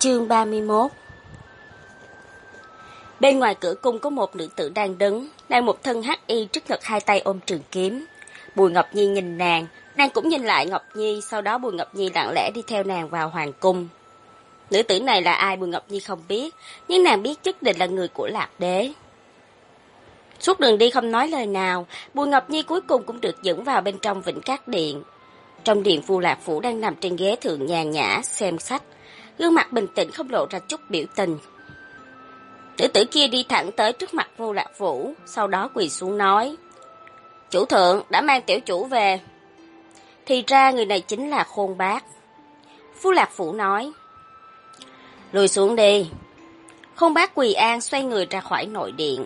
Chương 31. Bên ngoài cửa cung có một nữ tử đang đứng, đang một thân hắc y trước ngực hai tay ôm trường kiếm. Bùi Ngọc Nhi nhìn nàng cũng nhìn lại Ngọc Nhi, sau đó Bùi Ngọc Nhi lặng lẽ đi theo nàng vào hoàng cung. Nữ tử này là ai Bùi Ngọc Nhi không biết, nhưng nàng biết nhất định là người của Lạc Đế. Suốt đường đi không nói lời nào, Bùi Ngọc Nhi cuối cùng cũng được dẫn vào bên trong Vĩnh Cát Điện. Trong điện, Vu Lạc Phủ đang nằm trên ghế thượng nhàn nhã xem sách, gương mặt bình tĩnh không lộ ra chút biểu tình. Nữ tử kia đi thẳng tới trước mặt Vu Lạc Phủ, sau đó quỳ xuống nói: "Chủ thượng đã mang tiểu chủ về." Thì ra người này chính là Khôn Bác. Vu Lạc Phủ nói: "Lùi xuống đi." Khôn Bác quỳ an xoay người ra khỏi nội điện.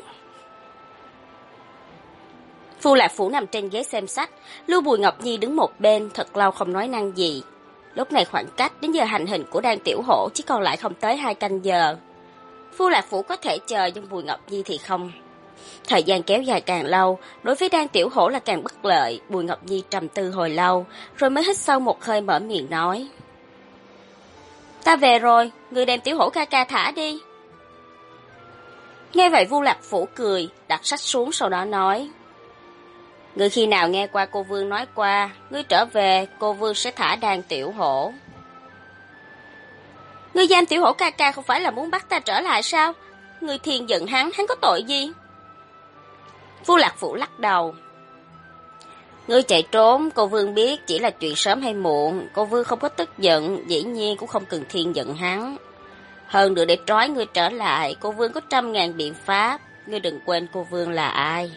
Vu Lạc Phủ nằm trên ghế xem sách, lưu Bùi Ngọc Nhi đứng một bên, thật lâu không nói năng gì. Lúc này khoảng cách đến giờ hành hình của Đan Tiểu Hổ chỉ còn lại không tới 2 canh giờ. Vu Lạc Phủ có thể chờ, nhưng Bùi Ngọc Nhi thì không. Thời gian kéo dài càng lâu, đối với Đan Tiểu Hổ là càng bất lợi. Bùi Ngọc Nhi trầm tư hồi lâu, rồi mới hít sâu một hơi mở miệng nói: "Ta về rồi, người đem Tiểu Hổ ca ca thả đi." Nghe vậy Vu Lạc Phủ cười, đặt sách xuống sau đó nói: "Ngươi khi nào nghe qua cô Vương nói qua, ngươi trở về, cô Vương sẽ thả Đan Tiểu Hổ." "Ngươi giam Tiểu Hổ ca ca không phải là muốn bắt ta trở lại sao? Ngươi thiên giận hắn có tội gì?" Vu Lạc Phủ lắc đầu: "Ngươi chạy trốn, cô Vương biết chỉ là chuyện sớm hay muộn, cô Vương không có tức giận, dĩ nhiên cũng không cần thiên giận hắn. Hơn nữa để trói ngươi trở lại, cô Vương có 100.000 biện pháp, ngươi đừng quên cô Vương là ai."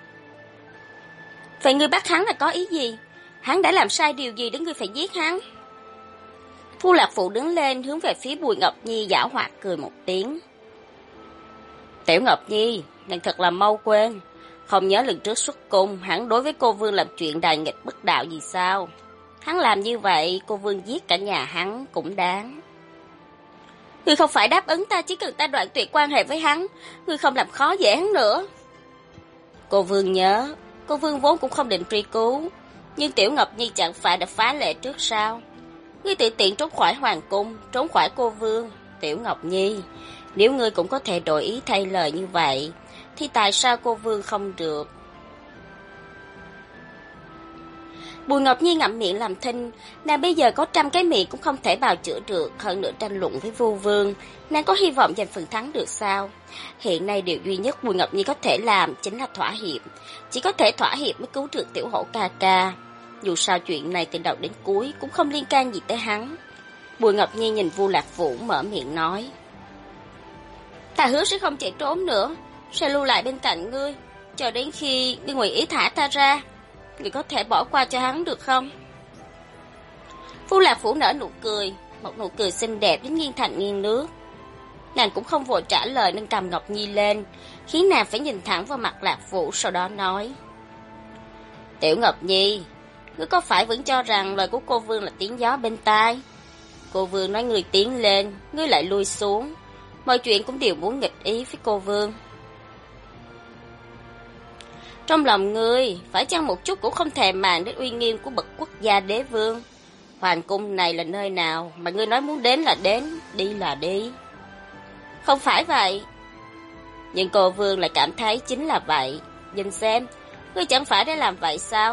"Vậy ngươi bắt hắn là có ý gì? Hắn đã làm sai điều gì để ngươi phải giết hắn?" Vu Lạc Phụ đứng lên hướng về phía Bùi Ngọc Nhi giảo hoạt cười một tiếng: "Tiểu Ngọc Nhi, nàng thật là mau quên. Không nhớ lần trước xuất cung, hắn đối với cô Vương làm chuyện đại nghịch bất đạo gì sao? Hắn làm như vậy, cô Vương giết cả nhà hắn cũng đáng." "Ngươi không phải đáp ứng ta chỉ cần ta đoạn tuyệt quan hệ với hắn, ngươi không làm khó dễ hắn nữa." "Cô Vương nhớ, cô Vương vốn cũng không định truy cứu, nhưng Tiểu Ngọc Nhi chẳng phải đã phá lệ trước sao? Ngươi tự tiện trốn khỏi hoàng cung, trốn khỏi cô Vương. Tiểu Ngọc Nhi, nếu ngươi cũng có thể đổi ý thay lời như vậy, thì tại sao cô Vương không được?" Bùi Ngọc Nhi ngậm miệng làm thinh, nàng bây giờ có 100 cái miệng cũng không thể bào chữa được, hơn nữa tranh luận với Vu Vương, nàng có hy vọng giành phần thắng được sao? Hiện nay điều duy nhất Bùi Ngọc Nhi có thể làm chính là thỏa hiệp, chỉ có thể thỏa hiệp mới cứu được Tiểu Hổ ca ca. Dù sao chuyện này từ đầu đến cuối cũng không liên can gì tới hắn. Bùi Ngọc Nhi nhìn Vu Lạc Vũ mở miệng nói: "Ta hứa sẽ không chạy trốn nữa, sẽ lưu lại bên cạnh ngươi, chờ đến khi ngươi nguyện ý thả ta ra. Ngươi có thể bỏ qua cho hắn được không?" Vu Lạc Vũ nở nụ cười, một nụ cười xinh đẹp đến nghiêng thành nghiêng nước. Nàng cũng không vội trả lời nên cầm Ngọc Nhi lên, khiến nàng phải nhìn thẳng vào mặt Lạc Vũ, sau đó nói: "Tiểu Ngọc Nhi, ngươi có phải vẫn cho rằng lời của cô Vương là tiếng gió bên tai? Cô Vương nói ngươi tiến lên, ngươi lại lui xuống, mọi chuyện cũng đều muốn nghịch ý với cô Vương. Trong lòng ngươi, phải chăng một chút cũng không thèm màng đến uy nghiêm của bậc quốc gia đế vương? Hoàng cung này là nơi nào mà ngươi nói muốn đến là đến, đi là đi? Không phải vậy." "Nhưng cô Vương lại cảm thấy chính là vậy. Nhìn xem, ngươi chẳng phải đã làm vậy sao?"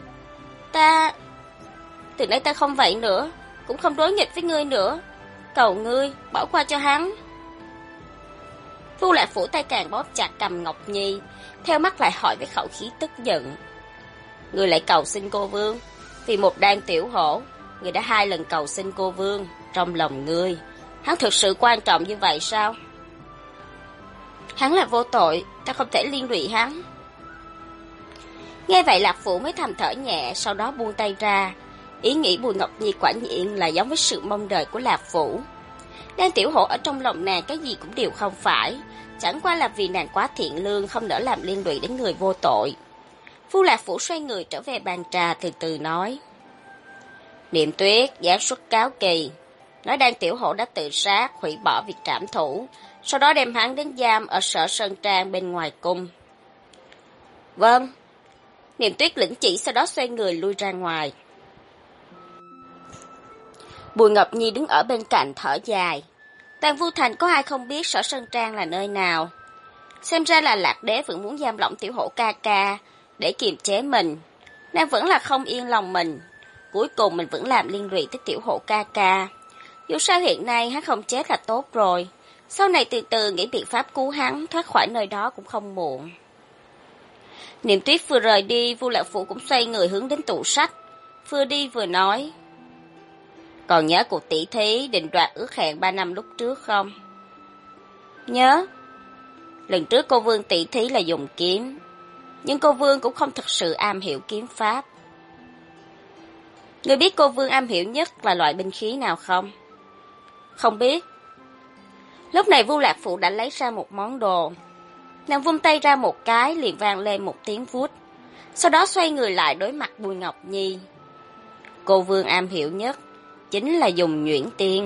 Từ nay ta không vậy nữa, cũng không đối nghịch với ngươi nữa. Cầu ngươi, bỏ qua cho hắn." Vu Lạc Phủ tay càng bóp chặt cầm Ngọc Nhi, theo mắt lại hỏi với khẩu khí tức giận: "Ngươi lại cầu xin cô Vương? Vì một Đan Tiểu Hổ, ngươi đã 2 lần cầu xin cô Vương. Trong lòng ngươi, hắn thực sự quan trọng như vậy sao?" "Hắn là vô tội, ta không thể liên lụy hắn." Nghe vậy Lạc Phủ mới thầm thở nhẹ, sau đó buông tay ra. Ý nghĩ Bùi Ngọc Nhi quả nhiên là giống với sự mong đợi của Lạc Phủ. Đan Tiểu Hổ ở trong lòng nàng cái gì cũng đều không phải, chẳng qua là vì nàng quá thiện lương, không nỡ làm liên lụy đến người vô tội. Vu Lạc Phủ xoay người trở về bàn trà, từ từ nói: "Niệm Tuyết giáng xuất cáo kỳ, nói Đan Tiểu Hổ đã tự sát, hủy bỏ việc trảm thủ, sau đó đem hắn đến giam ở Sở Sơn Trang bên ngoài cung." "Vâng." Niệm Tuyết lĩnh chỉ, sau đó xoay người lui ra ngoài. Bùi Ngọc Nhi đứng ở bên cạnh thở dài. Toàn Vu Thành có ai không biết Sở Sơn Trang là nơi nào. Xem ra là Lạc Đế vẫn muốn giam lỏng Tiểu Hổ ca ca để kiềm chế mình. Nàng vẫn là không yên lòng mình. Cuối cùng mình vẫn làm liên lụy tới Tiểu Hổ ca ca. Dù sao hiện nay hắn không chết là tốt rồi. Sau này từ từ nghĩ biện pháp cứu hắn thoát khỏi nơi đó cũng không muộn. Niệm Tuyết vừa rời đi, Vu Lạc Phủ cũng xoay người hướng đến tủ sách. Vừa đi vừa nói. Còn nhớ cuộc tỷ thí định đoạt ước hẹn 3 năm lúc trước không? Nhớ. Lần trước cô Vương tỷ thí là dùng kiếm. Nhưng cô Vương cũng không thực sự am hiểu kiếm pháp. Người biết cô Vương am hiểu nhất là loại binh khí nào không? Không biết. Lúc này Vu Lạc Phụ đã lấy ra một món đồ. Nàng vung tay ra một cái liền vang lên một tiếng vút. Sau đó xoay người lại đối mặt Bùi Ngọc Nhi. Cô Vương am hiểu nhất chính là dùng nhuyễn tiên.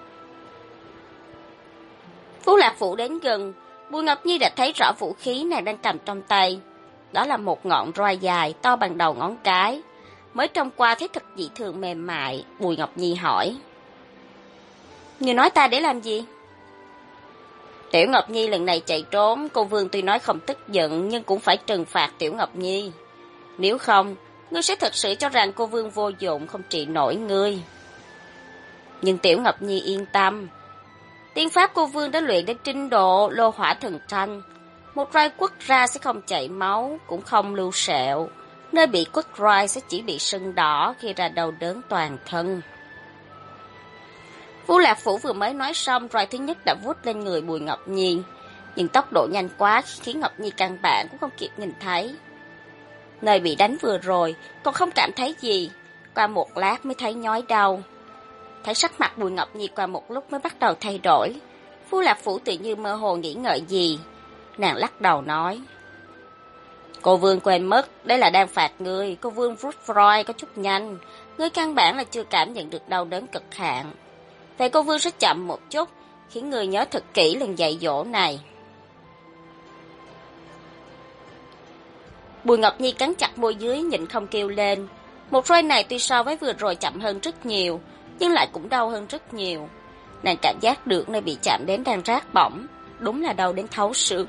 Vu Lạc Phụ đến gần, Bùi Ngọc Nhi đã thấy rõ vũ khí nàng đang cầm trong tay. Đó là một ngọn roi dài to bằng đầu ngón cái. Mới trông qua thấy thật dị thường mềm mại, Bùi Ngọc Nhi hỏi. Người nói ta để làm gì? Tiểu Ngọc Nhi lần này chạy trốn, cô Vương tuy nói không tức giận nhưng cũng phải trừng phạt Tiểu Ngọc Nhi. Nếu không, ngươi sẽ thật sự cho rằng cô Vương vô dụng không trị nổi ngươi. Nhưng Tiểu Ngọc Nhi yên tâm. Tiên pháp cô Vương đã luyện đến trình độ lô hỏa thần thanh. Một roi quất ra sẽ không chảy máu, cũng không lưu sẹo. Nơi bị quất roi sẽ chỉ bị sưng đỏ khi ra đau đớn toàn thân. Vu Lạc Phủ vừa mới nói xong, roi thứ nhất đã vút lên người Bùi Ngọc Nhi. Nhưng tốc độ nhanh quá khiến Ngọc Nhi căn bản cũng không kịp nhìn thấy. Nơi bị đánh vừa rồi, còn không cảm thấy gì. Qua một lát mới thấy nhói đau. Thấy sắc mặt Bùi Ngọc Nhi qua một lúc mới bắt đầu thay đổi. Vu Lạc Phủ tự như mơ hồ nghĩ ngợi gì. Nàng lắc đầu nói. Cô Vương quên mất, đây là đang phạt ngươi. Cô Vương rút roi có chút nhanh. Ngươi căn bản là chưa cảm nhận được đau đớn cực hạn. Vậy cô Vương sẽ chậm một chút, khiến ngươi nhớ thật kỹ lần dạy dỗ này. Bùi Ngọc Nhi cắn chặt môi dưới nhịn không kêu lên. Một roi này tuy so với vừa rồi chậm hơn rất nhiều, nhưng lại cũng đau hơn rất nhiều. Nàng cảm giác được nơi bị chạm đến đang rát bỏng, đúng là đau đến thấu xương.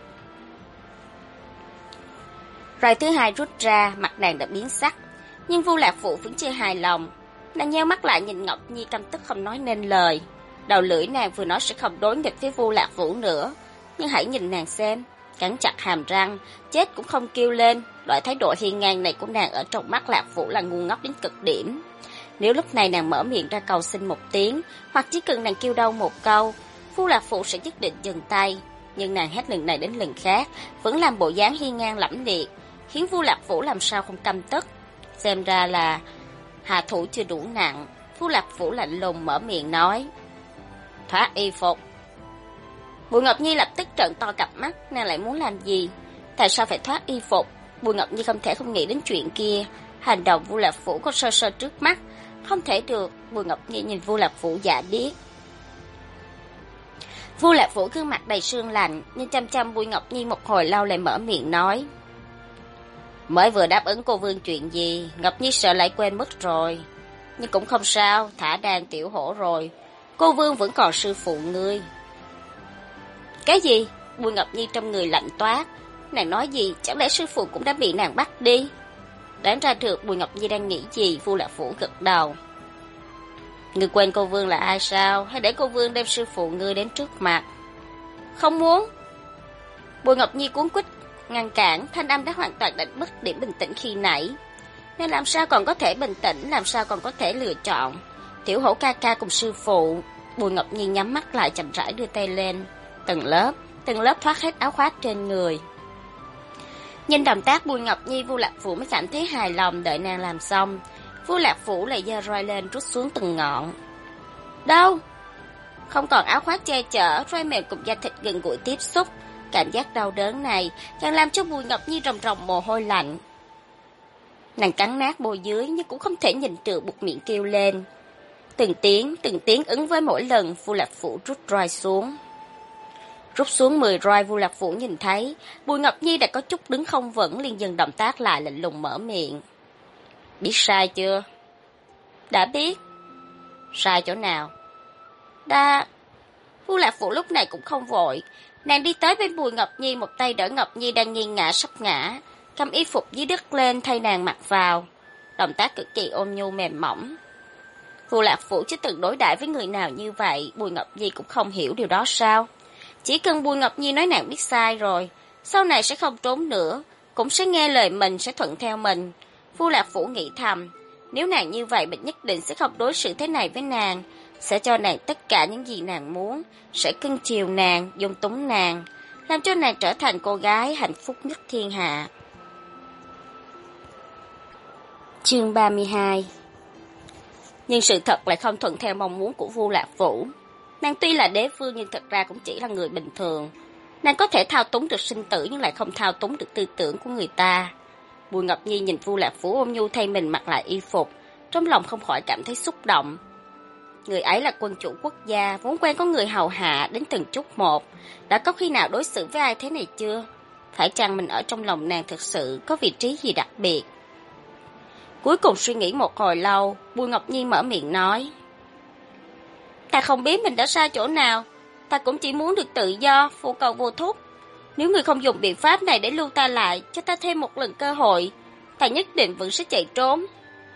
Roi thứ hai rút ra, mặt nàng đã biến sắc, nhưng Vu Lạc Phụ vẫn chưa hài lòng. Nàng nheo mắt lại nhìn Ngọc Nhi căm tức không nói nên lời. Đầu lưỡi nàng vừa nói sẽ không đối nghịch với Vu Lạc Vũ nữa, nhưng hãy nhìn nàng xem, cắn chặt hàm răng, chết cũng không kêu lên. Loại thái độ hiên ngang này của nàng ở trong mắt Lạc Vũ là ngu ngốc đến cực điểm. Nếu lúc này nàng mở miệng ra cầu xin một tiếng, hoặc chỉ cần nàng kêu đau một câu, Vu Lạc Phụ sẽ nhất định dừng tay. Nhưng nàng hết lần này đến lần khác, vẫn làm bộ dáng hiên ngang lẫm liệt, khiến Vu Lạc Vũ làm sao không căm tức. Xem ra là hạ thủ chưa đủ nặng. Vu Lạc Vũ lạnh lùng mở miệng nói. Thoát y phục. Bùi Ngọc Nhi lập tức trợn to cặp mắt, nàng lại muốn làm gì? Tại sao phải thoát y phục? Bùi Ngọc Nhi không thể không nghĩ đến chuyện kia. Hành động Vu Lạc Vũ có sơ sơ trước mắt, không thể được. Bùi Ngọc Nhi nhìn Vu Lạc Vũ giả điếc. Vu Lạc Vũ gương mặt đầy sương lạnh, nhưng chăm chăm Bùi Ngọc Nhi một hồi lâu lại mở miệng nói. Mới vừa đáp ứng cô Vương chuyện gì, Ngọc Nhi sợ lại quên mất rồi. Nhưng cũng không sao, thả đàn Tiểu Hổ rồi. Cô Vương vẫn còn sư phụ ngươi. Cái gì? Bùi Ngọc Nhi trong người lạnh toát. Nàng nói gì? Chẳng lẽ sư phụ cũng đã bị nàng bắt đi? Đoán ra được Bùi Ngọc Nhi đang nghĩ gì, Vu Lạc Vũ gật đầu. Ngươi quên cô Vương là ai sao? Hay để cô Vương đem sư phụ ngươi đến trước mặt? Không muốn. Bùi Ngọc Nhi cuống quýt ngăn cản, thanh âm đã hoàn toàn đánh mất điểm bình tĩnh khi nãy. Nên làm sao còn có thể bình tĩnh, làm sao còn có thể lựa chọn? Tiểu Hổ ca ca cùng sư phụ. Bùi Ngọc Nhi nhắm mắt lại chậm rãi đưa tay lên. Từng lớp thoát hết áo khoác trên người. Nhìn động tác Bùi Ngọc Nhi, Vu Lạc Vũ mới cảm thấy hài lòng. Đợi nàng làm xong, Vu Lạc Vũ lại giơ roi lên rút xuống từng ngọn. Đâu? Không còn áo khoác che chở, roi mềm cùng da thịt gần gũi tiếp xúc. Cảm giác đau đớn này càng làm cho Bùi Ngọc Nhi ròng ròng mồ hôi lạnh. Nàng cắn nát môi dưới nhưng cũng không thể nhìn được, buộc miệng kêu lên. Từng tiếng ứng với mỗi lần Vu Lạc Vũ rút roi xuống. Rút xuống 10 roi, Vu Lạc Vũ nhìn thấy Bùi Ngọc Nhi đã có chút đứng không vững, liền dừng động tác lại, lạnh lùng mở miệng. Biết sai chưa? Đã biết. Sai chỗ nào? Vu Lạc Phủ lúc này cũng không vội, nàng đi tới bên Bùi Ngọc Nhi, một tay đỡ Ngọc Nhi đang nghiêng ngã sắp ngã, cầm y phục dưới đất lên thay nàng mặc vào, động tác cực kỳ ôn nhu mềm mỏng. Vu Lạc Phủ chưa từng đối đãi với người nào như vậy, Bùi Ngọc Nhi cũng không hiểu điều đó sao? Chỉ cần Bùi Ngọc Nhi nói nàng biết sai rồi, sau này sẽ không trốn nữa, cũng sẽ nghe lời mình, sẽ thuận theo mình. Vu Lạc Phủ nghĩ thầm, nếu nàng như vậy mình nhất định sẽ không đối xử thế này với nàng, sẽ cho nàng tất cả những gì nàng muốn, sẽ cưng chiều nàng, dung túng nàng, làm cho nàng trở thành cô gái hạnh phúc nhất thiên hạ. Chương 32. Nhưng sự thật lại không thuận theo mong muốn của Vu Lạc Phủ. Nàng tuy là đế vương nhưng thật ra cũng chỉ là người bình thường. Nàng có thể thao túng được sinh tử nhưng lại không thao túng được tư tưởng của người ta. Bùi Ngọc Nhi nhìn Vu Lạc Phủ ôm nhu thay mình mặc lại y phục, trong lòng không khỏi cảm thấy xúc động. Người ấy là quân chủ quốc gia, vốn quen có người hầu hạ đến từng chút một. Đã có khi nào đối xử với ai thế này chưa? Phải chăng mình ở trong lòng nàng thực sự có vị trí gì đặc biệt? Cuối cùng suy nghĩ một hồi lâu, Bùi Ngọc Nhi mở miệng nói. Ta không biết mình đã sai chỗ nào, ta cũng chỉ muốn được tự do, vô cầu vô thúc. Nếu người không dùng biện pháp này để lưu ta lại, cho ta thêm một lần cơ hội, ta nhất định vẫn sẽ chạy trốn.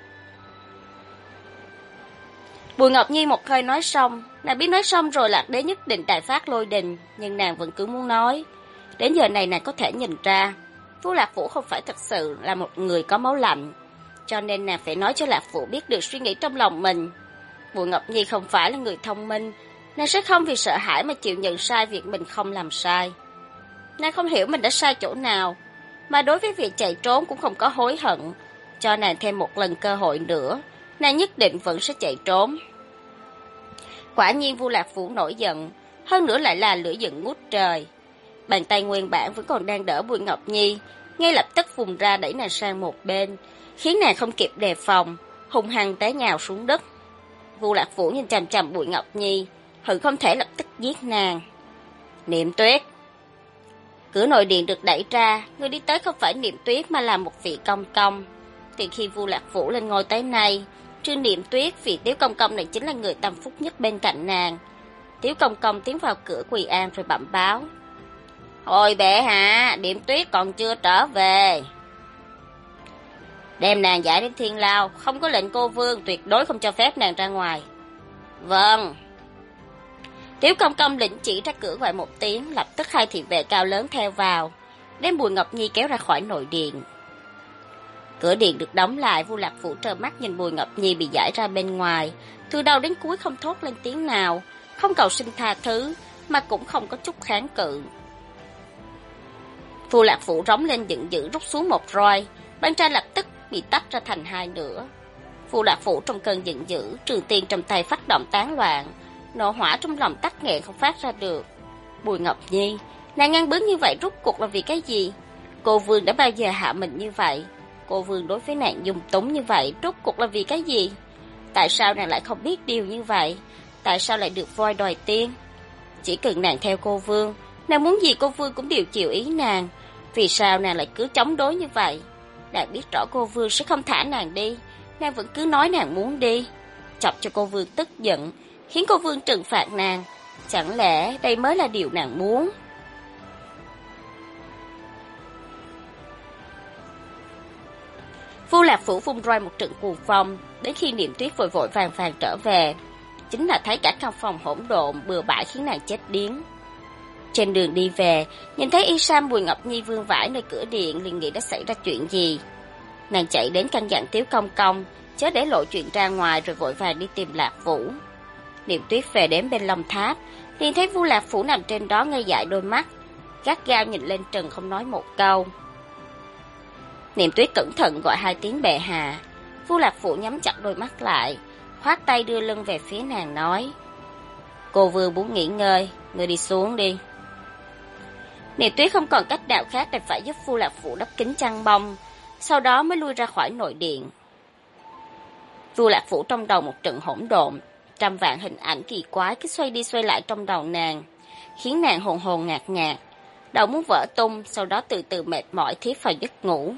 Bùi Ngọc Nhi một hơi nói xong, nàng biết nói xong rồi Lạc Đế nhất định đại phát lôi đình, nhưng nàng vẫn cứ muốn nói. Đến giờ này nàng có thể nhìn ra, Vu Lạc Phủ không phải thật sự là một người có máu lạnh, cho nên nàng phải nói cho Lạc Phủ biết được suy nghĩ trong lòng mình. Bùi Ngọc Nhi không phải là người thông minh, nàng sẽ không vì sợ hãi mà chịu nhận sai việc mình không làm sai. Nàng không hiểu mình đã sai chỗ nào, mà đối với việc chạy trốn cũng không có hối hận, cho nàng thêm một lần cơ hội nữa, nàng nhất định vẫn sẽ chạy trốn. Quả nhiên Vu Lạc Phủ nổi giận, hơn nữa lại là lửa giận ngút trời. Bàn tay nguyên bản vẫn còn đang đỡ Bùi Ngọc Nhi, ngay lập tức vùng ra đẩy nàng sang một bên, khiến nàng không kịp đề phòng, hung hăng té nhào xuống đất. Vu Lạc Phủ nhìn chằm chằm Bùi Ngọc Nhi, hận không thể lập tức giết nàng. Niệm Tuyết. Cửa nội điện được đẩy ra, người đi tới không phải Niệm Tuyết mà là một vị công công. Từ khi Vu Lạc Phủ lên ngôi tới nay, trừ Niệm Tuyết, vị Tiếu công công này chính là người tâm phúc nhất bên cạnh nàng. Tiếu công công tiến vào cửa quỳ an rồi bẩm báo. Hồi bệ hạ, Niệm Tuyết còn chưa trở về. Đem nàng giải đến Thiên Lao, không có lệnh cô vương, tuyệt đối không cho phép nàng ra ngoài. Vâng. Tiếu công công lĩnh chỉ ra cửa gọi một tiếng, lập tức hai thị vệ cao lớn theo vào, đem Bùi Ngọc Nhi kéo ra khỏi nội điện. Cửa điện được đóng lại, Vu Lạc Phủ trơ mắt nhìn Bùi Ngọc Nhi bị giải ra bên ngoài, từ đầu đến cuối không thốt lên tiếng nào, không cầu xin tha thứ, mà cũng không có chút kháng cự. Vu Lạc Phủ rống lên giận dữ rút xuống một roi, bên trái lập tức bị tách ra thành hai nửa. Vu Lạc Phủ trong cơn giận dữ, trường tiên trong tay phát động tán loạn, nộ hỏa trong lòng tắc nghẹn không phát ra được. Bùi Ngọc Nhi, nàng ngăn bướng như vậy rốt cuộc là vì cái gì? Cô vương đã bao giờ hạ mình như vậy? Cô vương đối với nàng dung túng như vậy rốt cuộc là vì cái gì? Tại sao nàng lại không biết điều như vậy? Tại sao lại được voi đòi tiên? Chỉ cần nàng theo cô vương, nàng muốn gì cô vương cũng đều chịu ý nàng. Vì sao nàng lại cứ chống đối như vậy? Nàng biết rõ cô vương sẽ không thả nàng đi, nàng vẫn cứ nói nàng muốn đi, chọc cho cô vương tức giận, khiến cô vương trừng phạt nàng. Chẳng lẽ đây mới là điều nàng muốn? Vu Lạc Phủ vung roi một trận cuồng phong, đến khi Niệm Tuyết vội vội vàng vàng trở về, chính là thấy cả căn phòng hỗn độn bừa bãi khiến nàng chết điếng. Trên đường đi về, nhìn thấy y sam Bùi Ngọc Nhi vương vãi nơi cửa điện, liền nghĩ đã xảy ra chuyện gì. Nàng chạy đến căn dặn Tiếu công công chớ để lộ chuyện ra ngoài, rồi vội vàng đi tìm Lạc Vũ. Niệm Tuyết về đến bên Long Tháp, liền thấy Vu Lạc Phủ nằm trên đó ngây dại đôi mắt, gắt gao nhìn lên trần không nói một câu. Niệm Tuyết cẩn thận gọi hai tiếng bệ hạ. Vu Lạc Phủ nhắm chặt đôi mắt lại, khoát tay đưa lưng về phía nàng nói: Cô vừa muốn nghỉ ngơi, ngươi đi xuống đi. Niệm Tuyết không còn cách nào khác đành phải giúp Vu Lạc Phủ đắp kín chăn bông, sau đó mới lui ra khỏi nội điện. Vu Lạc Phủ trong đầu một trận hỗn độn, trăm vạn hình ảnh kỳ quái cứ xoay đi xoay lại trong đầu nàng, khiến nàng hồn hồn ngạt ngạt, đầu muốn vỡ tung, sau đó từ từ mệt mỏi thiếp vào giấc ngủ.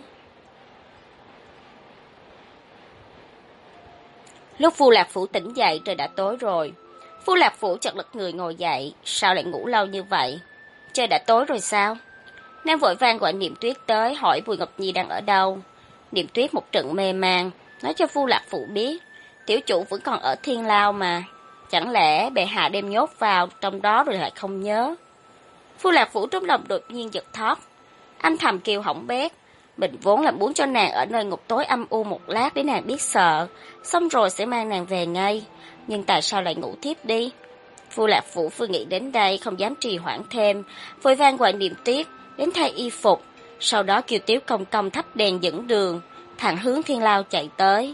Lúc Vu Lạc Phủ tỉnh dậy trời đã tối rồi. Phu Lạc Phủ chợt lật người ngồi dậy, sao lại ngủ lâu như vậy? Trời đã tối rồi sao? Nàng vội vàng gọi Niệm Tuyết tới hỏi Bùi Ngọc Nhi đang ở đâu. Niệm Tuyết một trận mê man, nói cho Phu Lạc Phủ biết, tiểu chủ vẫn còn ở Thiên Lao mà, chẳng lẽ bệ hạ đem nhốt vào trong đó rồi lại không nhớ. Phu Lạc Phủ trong lòng đột nhiên giật thót, âm thầm kêu hỏng bét, mình vốn là muốn cho nàng ở nơi ngục tối âm u một lát để nàng biết sợ, xong rồi sẽ mang nàng về ngay, nhưng tại sao lại ngủ tiếp đi? Phu Lạc Phủ vừa nghĩ đến đây không dám trì hoãn thêm, vội vàng gọi Niệm Tuyết đến thay y phục, sau đó kêu Tiếu Công Công thắp đèn dẫn đường, thẳng hướng Thiên Lao chạy tới.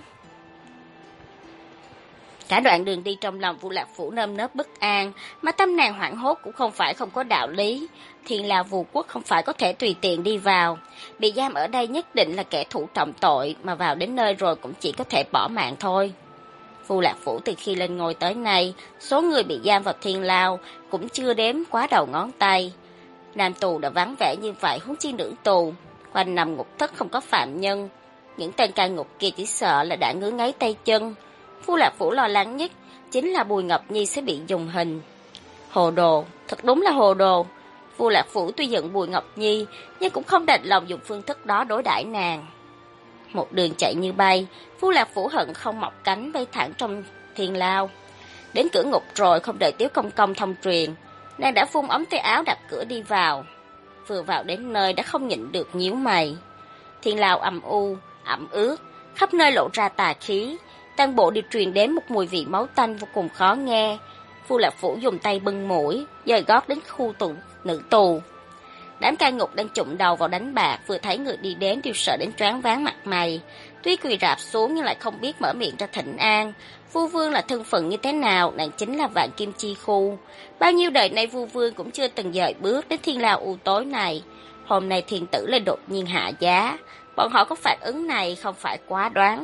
Cả đoạn đường đi trong lòng Phu Lạc Phủ nơm nớp bất an, mà tâm nàng hoảng hốt cũng không phải không có đạo lý. Thiên Lao Vù Quốc không phải có thể tùy tiện đi vào, bị giam ở đây nhất định là kẻ thủ trọng tội, mà vào đến nơi rồi cũng chỉ có thể bỏ mạng thôi. Phu Lạc Phủ từ khi lên ngôi tới nay, số người bị giam vào Thiên Lao cũng chưa đếm quá đầu ngón tay. Nam tù đã vắng vẻ như vậy, huống chi nữ tù, quanh nằm ngục thất không có phạm nhân. Những tên cai ngục kia chỉ sợ là đã ngứa ngáy tay chân. Phu Lạc Phủ lo lắng nhất chính là Bùi Ngọc Nhi sẽ bị dùng hình. Hồ đồ, thật đúng là hồ đồ. Phu Lạc Phủ tuy giận Bùi Ngọc Nhi, nhưng cũng không đành lòng dùng phương thức đó đối đãi nàng. Một đường chạy như bay, Phu Lạc Phủ hận không mọc cánh bay thẳng trong Thiên Lao. Đến cửa ngục rồi không đợi Tiếu Công Công thông truyền, nàng đã phun ống tay áo đập cửa đi vào. Vừa vào đến nơi đã không nhịn được nhíu mày. Thiên Lao âm u, ẩm ướt, khắp nơi lộ ra tà khí, toàn bộ đều truyền đến một mùi vị máu tanh vô cùng khó nghe. Phu Lạc Phủ dùng tay bưng mũi, dời gót đến khu tù nữ tù. Đám cai ngục đang chụm đầu vào đánh bạc, vừa thấy người đi đến đều sợ đến choáng váng mặt mày. Tuy quỳ rạp xuống nhưng lại không biết mở miệng ra thỉnh an. Vua Vương là thân phận như thế nào, nàng chính là Vạn Kim Chi Khu. Bao nhiêu đời nay Vua Vương cũng chưa từng dời bước đến Thiên Lao u tối này. Hôm nay thiên tử lại đột nhiên hạ giá, bọn họ có phản ứng này không phải quá đoán.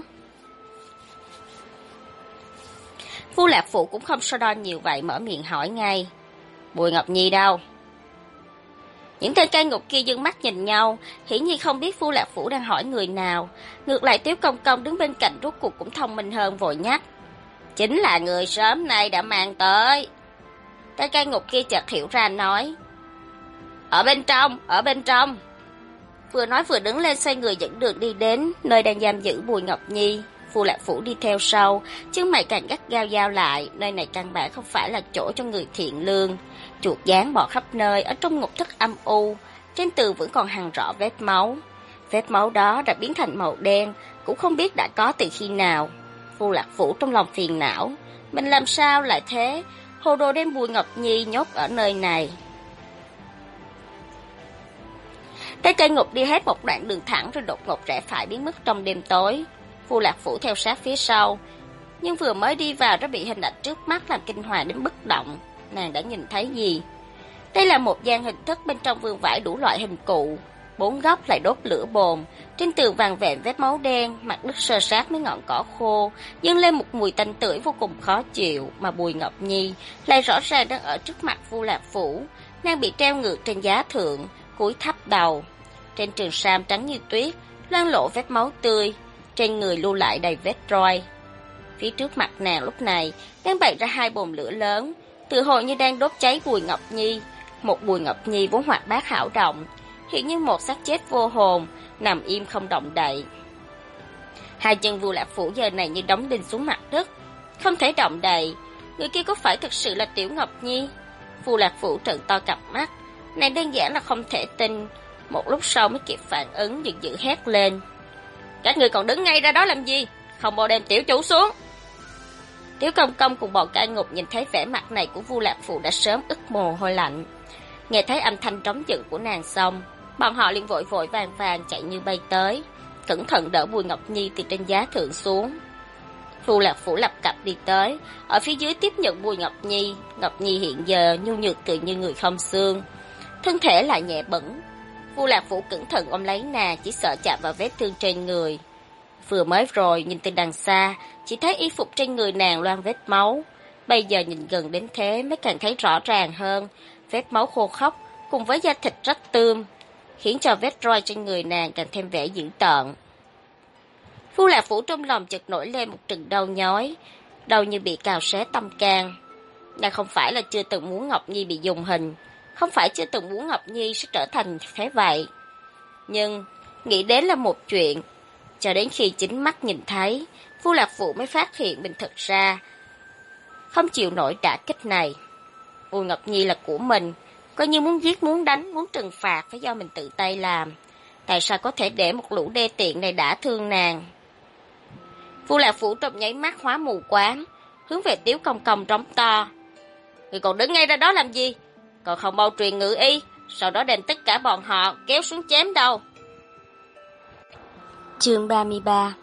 Phu Lạc Phủ cũng không so đo nhiều vậy, mở miệng hỏi ngay. Bùi Ngọc Nhi đâu? Những tên cai ngục kia dương mắt nhìn nhau, hiển nhiên không biết Phu Lạc Phủ đang hỏi người nào. Ngược lại Tiếu Công Công đứng bên cạnh rốt cuộc cũng thông minh hơn, vội nhắc. Chính là người sớm nay đã mang tới. Tên cai ngục kia chợt hiểu ra nói. Ở bên trong, ở bên trong. Vừa nói vừa đứng lên xoay người dẫn đường đi đến nơi đang giam giữ Bùi Ngọc Nhi. Phu Lạc Phủ đi theo sau, chân mày càng gắt gao giao lại, nơi này căn bản không phải là chỗ cho người thiện lương. Chuột dán bò khắp nơi, ở trong ngục thất âm u, trên tường vẫn còn hằn rõ vết máu. Vết máu đó đã biến thành màu đen, cũng không biết đã có từ khi nào. Phu Lạc Phủ trong lòng phiền não, mình làm sao lại thế, hồ đồ đem Bùi Ngọc Nhi nhốt ở nơi này. Tay cây ngục đi hết một đoạn đường thẳng rồi đột ngột rẽ phải biến mất trong đêm tối. Phu Lạc Phủ theo sát phía sau, nhưng vừa mới đi vào đã bị hình ảnh trước mắt làm kinh hoàng đến bất động. Nàng đã nhìn thấy gì? Đây là một gian hình thức, bên trong vương vãi đủ loại hình cụ, bốn góc lại đốt lửa bồn, trên tường vàng vẹn vết máu đen, mặt đất sơ sát mấy ngọn cỏ khô, dâng lên một mùi tanh tưởi vô cùng khó chịu. Mà Bùi Ngọc Nhi lại rõ ràng đang ở trước mặt Phu Lạc Phủ, nàng bị treo ngược trên giá thượng, cúi thấp đầu, trên trường sam trắng như tuyết loang lộ vết máu tươi, trên người lưu lại đầy vết roi. Phía trước mặt nàng lúc này đang bày ra hai bồn lửa lớn, tự hồ như đang đốt cháy Bùi Ngọc Nhi. Một Bùi Ngọc Nhi vốn hoạt bát hảo động, hiện như một xác chết vô hồn, nằm im không động đậy. Hai chân Phu Lạc Phủ giờ này như đóng đinh xuống mặt đất, không thể động đậy. Người kia có phải thực sự là Tiểu Ngọc Nhi? Phu Lạc Phủ trợn to cặp mắt, nàng đơn giản là không thể tin. Một lúc sau mới kịp phản ứng, giận dữ hét lên. Các người còn đứng ngay ra đó làm gì? Không mau đem tiểu chủ xuống. Tiếu Công Công cùng bọn cai ngục nhìn thấy vẻ mặt này của Phu Lạc Phủ đã sớm ức mồ hôi lạnh. Nghe thấy âm thanh trống giận của nàng xong, bọn họ liền vội vội vàng vàng chạy như bay tới, cẩn thận đỡ Bùi Ngọc Nhi từ trên giá thượng xuống. Phu Lạc Phủ lập cập đi tới, ở phía dưới tiếp nhận Bùi Ngọc Nhi. Ngọc Nhi hiện giờ nhu nhược tự như người không xương, thân thể lại nhẹ bẩn. Phu Lạc Phủ cẩn thận ôm lấy nàng, chỉ sợ chạm vào vết thương trên người. Vừa mới rồi nhìn từ đằng xa, chỉ thấy y phục trên người nàng loang vết máu. Bây giờ nhìn gần đến thế mới càng thấy rõ ràng hơn. Vết máu khô khốc cùng với da thịt rất tươm, khiến cho vết roi trên người nàng càng thêm vẻ dữ tợn. Phu Lạc Phủ trong lòng chợt nổi lên một trận đau nhói, đau như bị cào xé tâm can. Nàng không phải là chưa từng muốn Ngọc Nhi bị dùng hình, không phải chưa từng muốn Ngọc Nhi sẽ trở thành thế vậy. Nhưng, nghĩ đến là một chuyện, cho đến khi chính mắt nhìn thấy, Vu Lạc Vũ mới phát hiện mình thật ra không chịu nổi đả kích này. Bùi Ngọc Nhi là của mình, coi như muốn giết, muốn đánh, muốn trừng phạt phải do mình tự tay làm. Tại sao có thể để một lũ đê tiện này đả thương nàng? Vu Lạc Vũ trong nháy mắt hóa mù quáng, hướng về Tiếu Công Công trống to. Người còn đứng ngay ra đó làm gì? Còn không mau truyền ngự y, sau đó đem tất cả bọn họ kéo xuống chém đầu. Chương 33.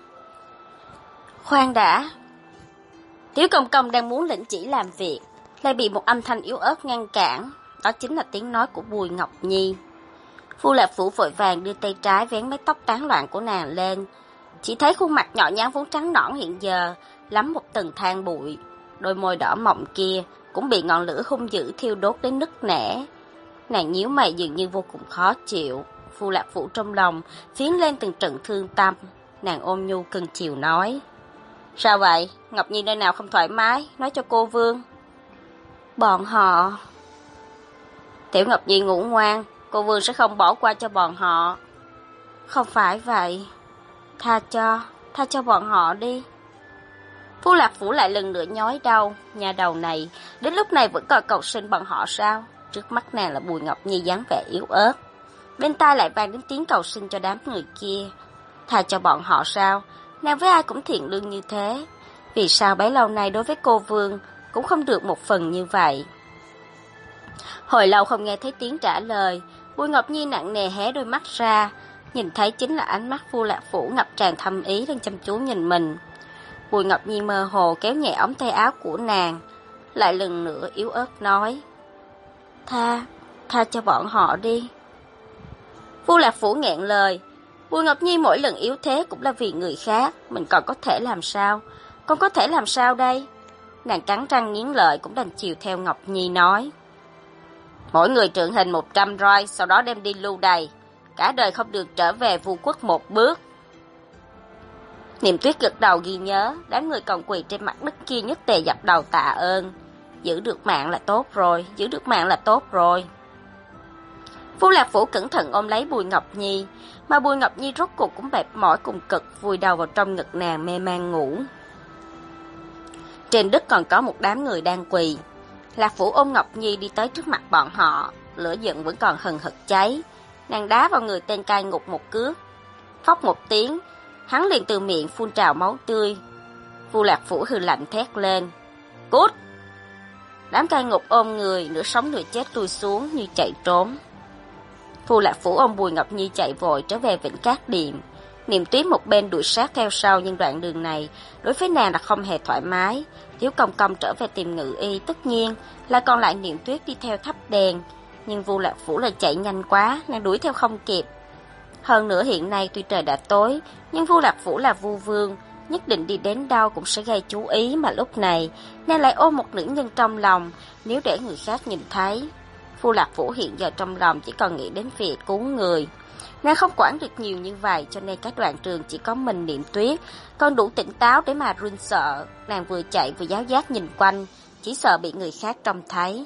Khoan đã. Tiếu Công Công đang muốn lĩnh chỉ làm việc, lại bị một âm thanh yếu ớt ngăn cản, đó chính là tiếng nói của Bùi Ngọc Nhi. Vu Lạc Vũ vội vàng đưa tay trái vén mái tóc tán loạn của nàng lên, chỉ thấy khuôn mặt nhỏ nhắn vốn trắng nõn hiện giờ lắm một tầng than bụi, đôi môi đỏ mọng kia cũng bị ngọn lửa hung dữ thiêu đốt đến nứt nẻ. Nàng nhíu mày dường như vô cùng khó chịu. Vu Lạc Vũ trong lòng phiến lên từng trận thương tâm, nàng ôm nhu cưng chiều nói: Sao vậy? Ngọc Nhi nơi nào không thoải mái, nói cho cô Vương. Bọn họ... Tiểu Ngọc Nhi ngủ ngoan, cô Vương sẽ không bỏ qua cho bọn họ. Không phải vậy. Tha cho bọn họ đi. Vu Lạc Vũ lại lần nữa nhói đau. Nhà đầu này, đến lúc này vẫn còn cầu xin bọn họ sao? Trước mắt nàng là Bùi Ngọc Nhi dáng vẻ yếu ớt, bên tai lại vang đến tiếng cầu xin cho đám người kia. Tha cho bọn họ sao? Nàng với ai cũng thiện lương như thế, vì sao bấy lâu nay đối với cô Vương cũng không được một phần như vậy? Hồi lâu không nghe thấy tiếng trả lời, Bùi Ngọc Nhi nặng nề hé đôi mắt ra, nhìn thấy chính là ánh mắt Vu Lạc Vũ ngập tràn thâm ý đang chăm chú nhìn mình. Bùi Ngọc Nhi mơ hồ kéo nhẹ ống tay áo của nàng, lại lần nữa yếu ớt nói: Tha cho bọn họ đi. Vu Lạc Vũ nghẹn lời. Bùi Ngọc Nhi mỗi lần yếu thế cũng là vì người khác, mình còn có thể làm sao? Con có thể làm sao đây? Nàng cắn răng nghiến lợi cũng đành chiều theo Ngọc Nhi nói: Mỗi người trượng hình 100 roi, sau đó đem đi lưu đày, cả đời không được trở về Vu quốc một bước. Niệm Tuyết gật đầu ghi nhớ, đám người còn quỳ trên mặt đất kia nhất tề dập đầu tạ ơn. Giữ được mạng là tốt rồi, giữ được mạng là tốt rồi. Vu Lạc Vũ cẩn thận ôm lấy Bùi Ngọc Nhi, mà Bùi Ngọc Nhi rốt cuộc cũng mệt mỏi cùng cực, vùi đầu vào trong ngực nàng mê man ngủ. Trên đất còn có một đám người đang quỳ. Lạc Vũ ôm Ngọc Nhi đi tới trước mặt bọn họ, lửa giận vẫn còn hừng hực cháy. Nàng đá vào người tên cai ngục một cước, phốc một tiếng, hắn liền từ miệng phun trào máu tươi. Vu Lạc Vũ hừ lạnh thét lên: Cút! Đám cai ngục ôm người, nửa sống nửa chết lùi xuống như chạy trốn. Vu Lạc Vũ ôm Bùi Ngọc Nhi chạy vội trở về Vĩnh Cát Điện. Niệm Tuyết một bên đuổi sát theo sau, nhưng đoạn đường này đối với nàng là không hề thoải mái. Tiếu Công Công trở về tìm ngự y, tất nhiên là còn lại Niệm Tuyết đi theo thắp đèn, nhưng Vu Lạc Vũ lại chạy nhanh quá, nàng đuổi theo không kịp. Hơn nữa hiện nay tuy trời đã tối, nhưng Vu Lạc Vũ là Vu Vương, nhất định đi đến đâu cũng sẽ gây chú ý, mà lúc này nàng lại ôm một nữ nhân trong lòng, nếu để người khác nhìn thấy. Vu Lạc Vũ hiện giờ trong lòng chỉ còn nghĩ đến việc cứu người. Nàng không quản được nhiều như vậy, cho nên các đoạn trường chỉ có mình Niệm Tuyết còn đủ tỉnh táo để mà run sợ. Nàng vừa chạy vừa giáo giác nhìn quanh, chỉ sợ bị người khác trông thấy.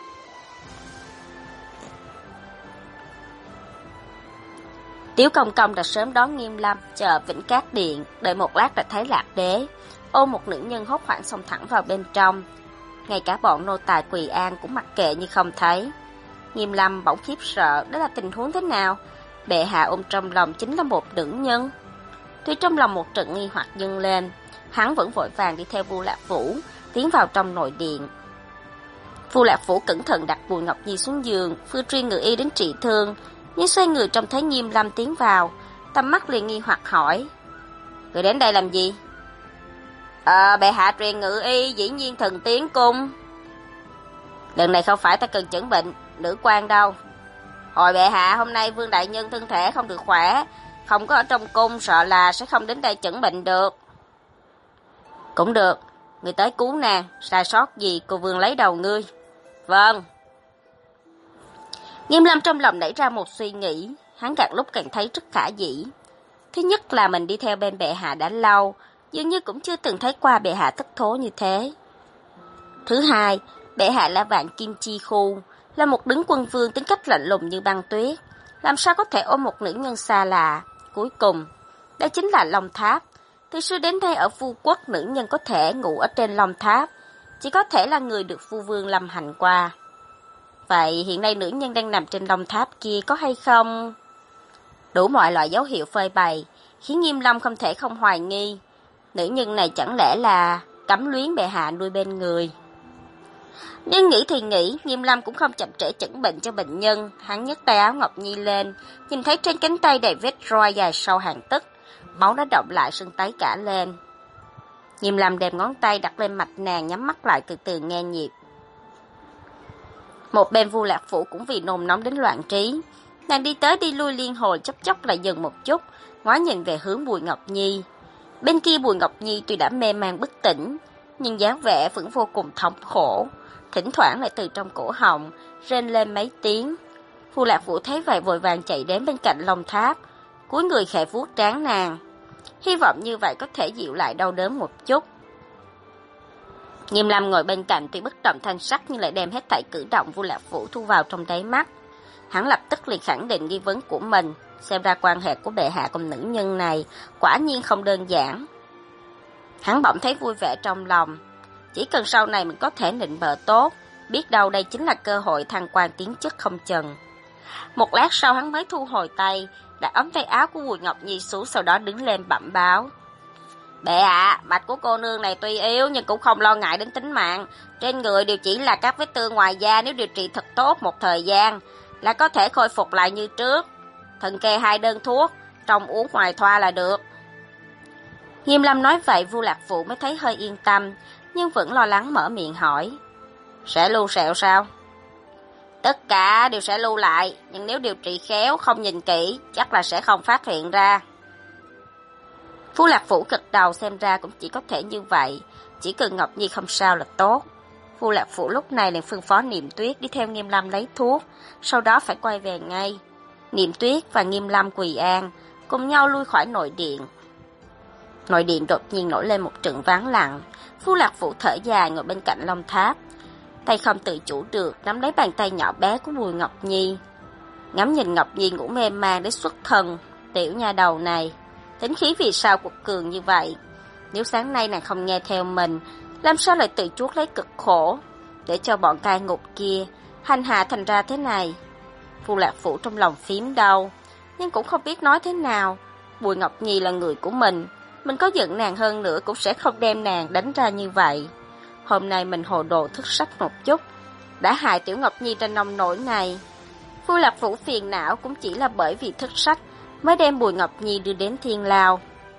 Tiếu Công Công đã sớm đón Nghiêm Lâm chờ Vĩnh Cát Điện, đợi một lát đã thấy Lạc Đế ôm một nữ nhân hốt hoảng xông thẳng vào bên trong. Ngay cả bọn nô tài Quỳ An cũng mặc kệ như không thấy. Nghiêm Lâm bỗng khiếp sợ, đó là tình huống thế nào? Bệ hạ ôm trong lòng chính là một nữ nhân. Tuy trong lòng một trận nghi hoặc dâng lên, hắn vẫn vội vàng đi theo Vu Lạc Vũ tiến vào trong nội điện. Vu Lạc Vũ cẩn thận đặt Bùi Ngọc Nhi xuống giường, Phương Truy ngự y đến trị thương, nhưng xoay người trông thấy Nghiêm Lâm tiến vào, tầm mắt liền nghi hoặc hỏi: Người đến đây làm gì? Bệ hạ truyền ngự y, dĩ nhiên thần tiến cung. Lần này không phải ta cần chẩn bệnh nữ quan đâu. Hồi bệ hạ, hôm nay Vương đại nhân thân thể không được khỏe, không có ở trong cung, sợ là sẽ không đến đây chẩn bệnh được. Cũng được, người tới cứu nàng, sai sót gì cô Vương lấy đầu ngươi. Vâng. Nghiêm Lâm trong lòng nảy ra một suy nghĩ, hắn càng lúc càng thấy rất khả dĩ. Thứ nhất là mình đi theo bên bệ hạ đã lâu, dường như cũng chưa từng thấy qua bệ hạ thất thố như thế. Thứ hai Bệ hạ là Vạn Kim Chi Khu, là một đứng quân vương tính cách lạnh lùng như băng tuyết, làm sao có thể ôm một nữ nhân xa lạ. Cuối cùng, đây chính là Long Tháp. Từ xưa đến nay ở Vu Quốc, nữ nhân có thể ngủ ở trên Long Tháp, chỉ có thể là người được Vu Vương lâm hành qua. Vậy hiện nay nữ nhân đang nằm trên Long Tháp kia có hay không? Đủ mọi loại dấu hiệu phơi bày, khiến Nghiêm Lâm không thể không hoài nghi. Nữ nhân này chẳng lẽ là cấm luyến bệ hạ nuôi bên người? Nhưng nghĩ thì nghĩ, Nghiêm Lâm cũng không chậm trễ chẩn bệnh cho bệnh nhân. Hắn nhấc tay áo Ngọc Nhi lên, nhìn thấy trên cánh tay đầy vết roi dài sâu hàng tấc, máu đã đọng lại sưng tấy cả lên. Nghiêm Lâm đem ngón tay đặt lên mạch nàng, nhắm mắt lại từ từ nghe nhịp. Một bên Vu Lạc Phủ cũng vì nôn nóng đến loạn trí. Nàng đi tới đi lui liên hồi, chốc chốc lại dừng một chút, ngoái nhìn về hướng Bùi Ngọc Nhi. Bên kia Bùi Ngọc Nhi tuy đã mê man bất tỉnh, nhưng dáng vẻ vẫn vô cùng thống khổ, thỉnh thoảng lại từ trong cổ họng rên lên mấy tiếng. Vu Lạc Phủ thấy vậy vội vàng chạy đến bên cạnh Long Tháp, cúi người khẽ vuốt trán nàng, hy vọng như vậy có thể dịu lại đau đớn một chút. Nghiêm Lâm ngồi bên cạnh tuy bất động thanh sắc nhưng lại đem hết thảy cử động Vu Lạc Phủ thu vào trong đáy mắt. Hắn lập tức liền khẳng định nghi vấn của mình, xem ra quan hệ của bệ hạ cùng nữ nhân này quả nhiên không đơn giản. Hắn bỗng thấy vui vẻ trong lòng, chỉ cần sau này mình có thể nịnh bợ tốt, biết đâu đây chính là cơ hội thăng quan tiến chức không chừng. Một lát sau hắn mới thu hồi tay, đặt ống tay áo của Bùi Ngọc Nhi xuống, sau đó đứng lên bẩm báo. Bệ hạ, mạch của cô nương này tuy yếu nhưng cũng không lo ngại đến tính mạng. Trên người đều chỉ là các vết thương ngoài da, nếu điều trị thật tốt một thời gian là có thể khôi phục lại như trước. Thần kê 2 đơn thuốc, trong uống ngoài thoa là được. Nghiêm Lâm nói vậy Vu Lạc Phụ mới thấy hơi yên tâm, nhưng vẫn lo lắng mở miệng hỏi. Sẽ lưu sẹo sao? Tất cả đều sẽ lưu lại, nhưng nếu điều trị khéo không nhìn kỹ chắc là sẽ không phát hiện ra. Vu Lạc Phủ gật đầu, xem ra cũng chỉ có thể như vậy, chỉ cần Ngọc Nhi không sao là tốt. Vu Lạc Phủ lúc này liền phân phó Niệm Tuyết đi theo Nghiêm Lâm lấy thuốc, sau đó phải quay về ngay. Niệm Tuyết và Nghiêm Lâm Quỳ An cùng nhau lui khỏi nội điện. Nội điện đột nhiên nổi lên một trận vắng lặng. Vu Lạc Phủ thở dài ngồi bên cạnh Long Tháp, tay không tự chủ được nắm lấy bàn tay nhỏ bé của Bùi Ngọc Nhi. Ngắm nhìn Ngọc Nhi ngủ mê man đến xuất thần, tiểu nha đầu này, tính khí vì sao quật cường như vậy? Nếu sáng nay nàng không nghe theo mình, làm sao lại tự chuốc lấy cực khổ, để cho bọn cai ngục kia hành hạ thành ra thế này? Vu Lạc Phủ trong lòng phím đau, nhưng cũng không biết nói thế nào. Bùi Ngọc Nhi là người của mình có giận nàng hơn nữa cũng sẽ không đem nàng đánh ra như vậy. Hôm nay mình hồ đồ thất sách một chút, đã hại tiểu Ngọc Nhi trên nông nỗi này. Vu Lạc Phủ phiền não cũng chỉ là bởi vì thất sách mới đem Bùi Ngọc Nhi đưa đến thiên lao.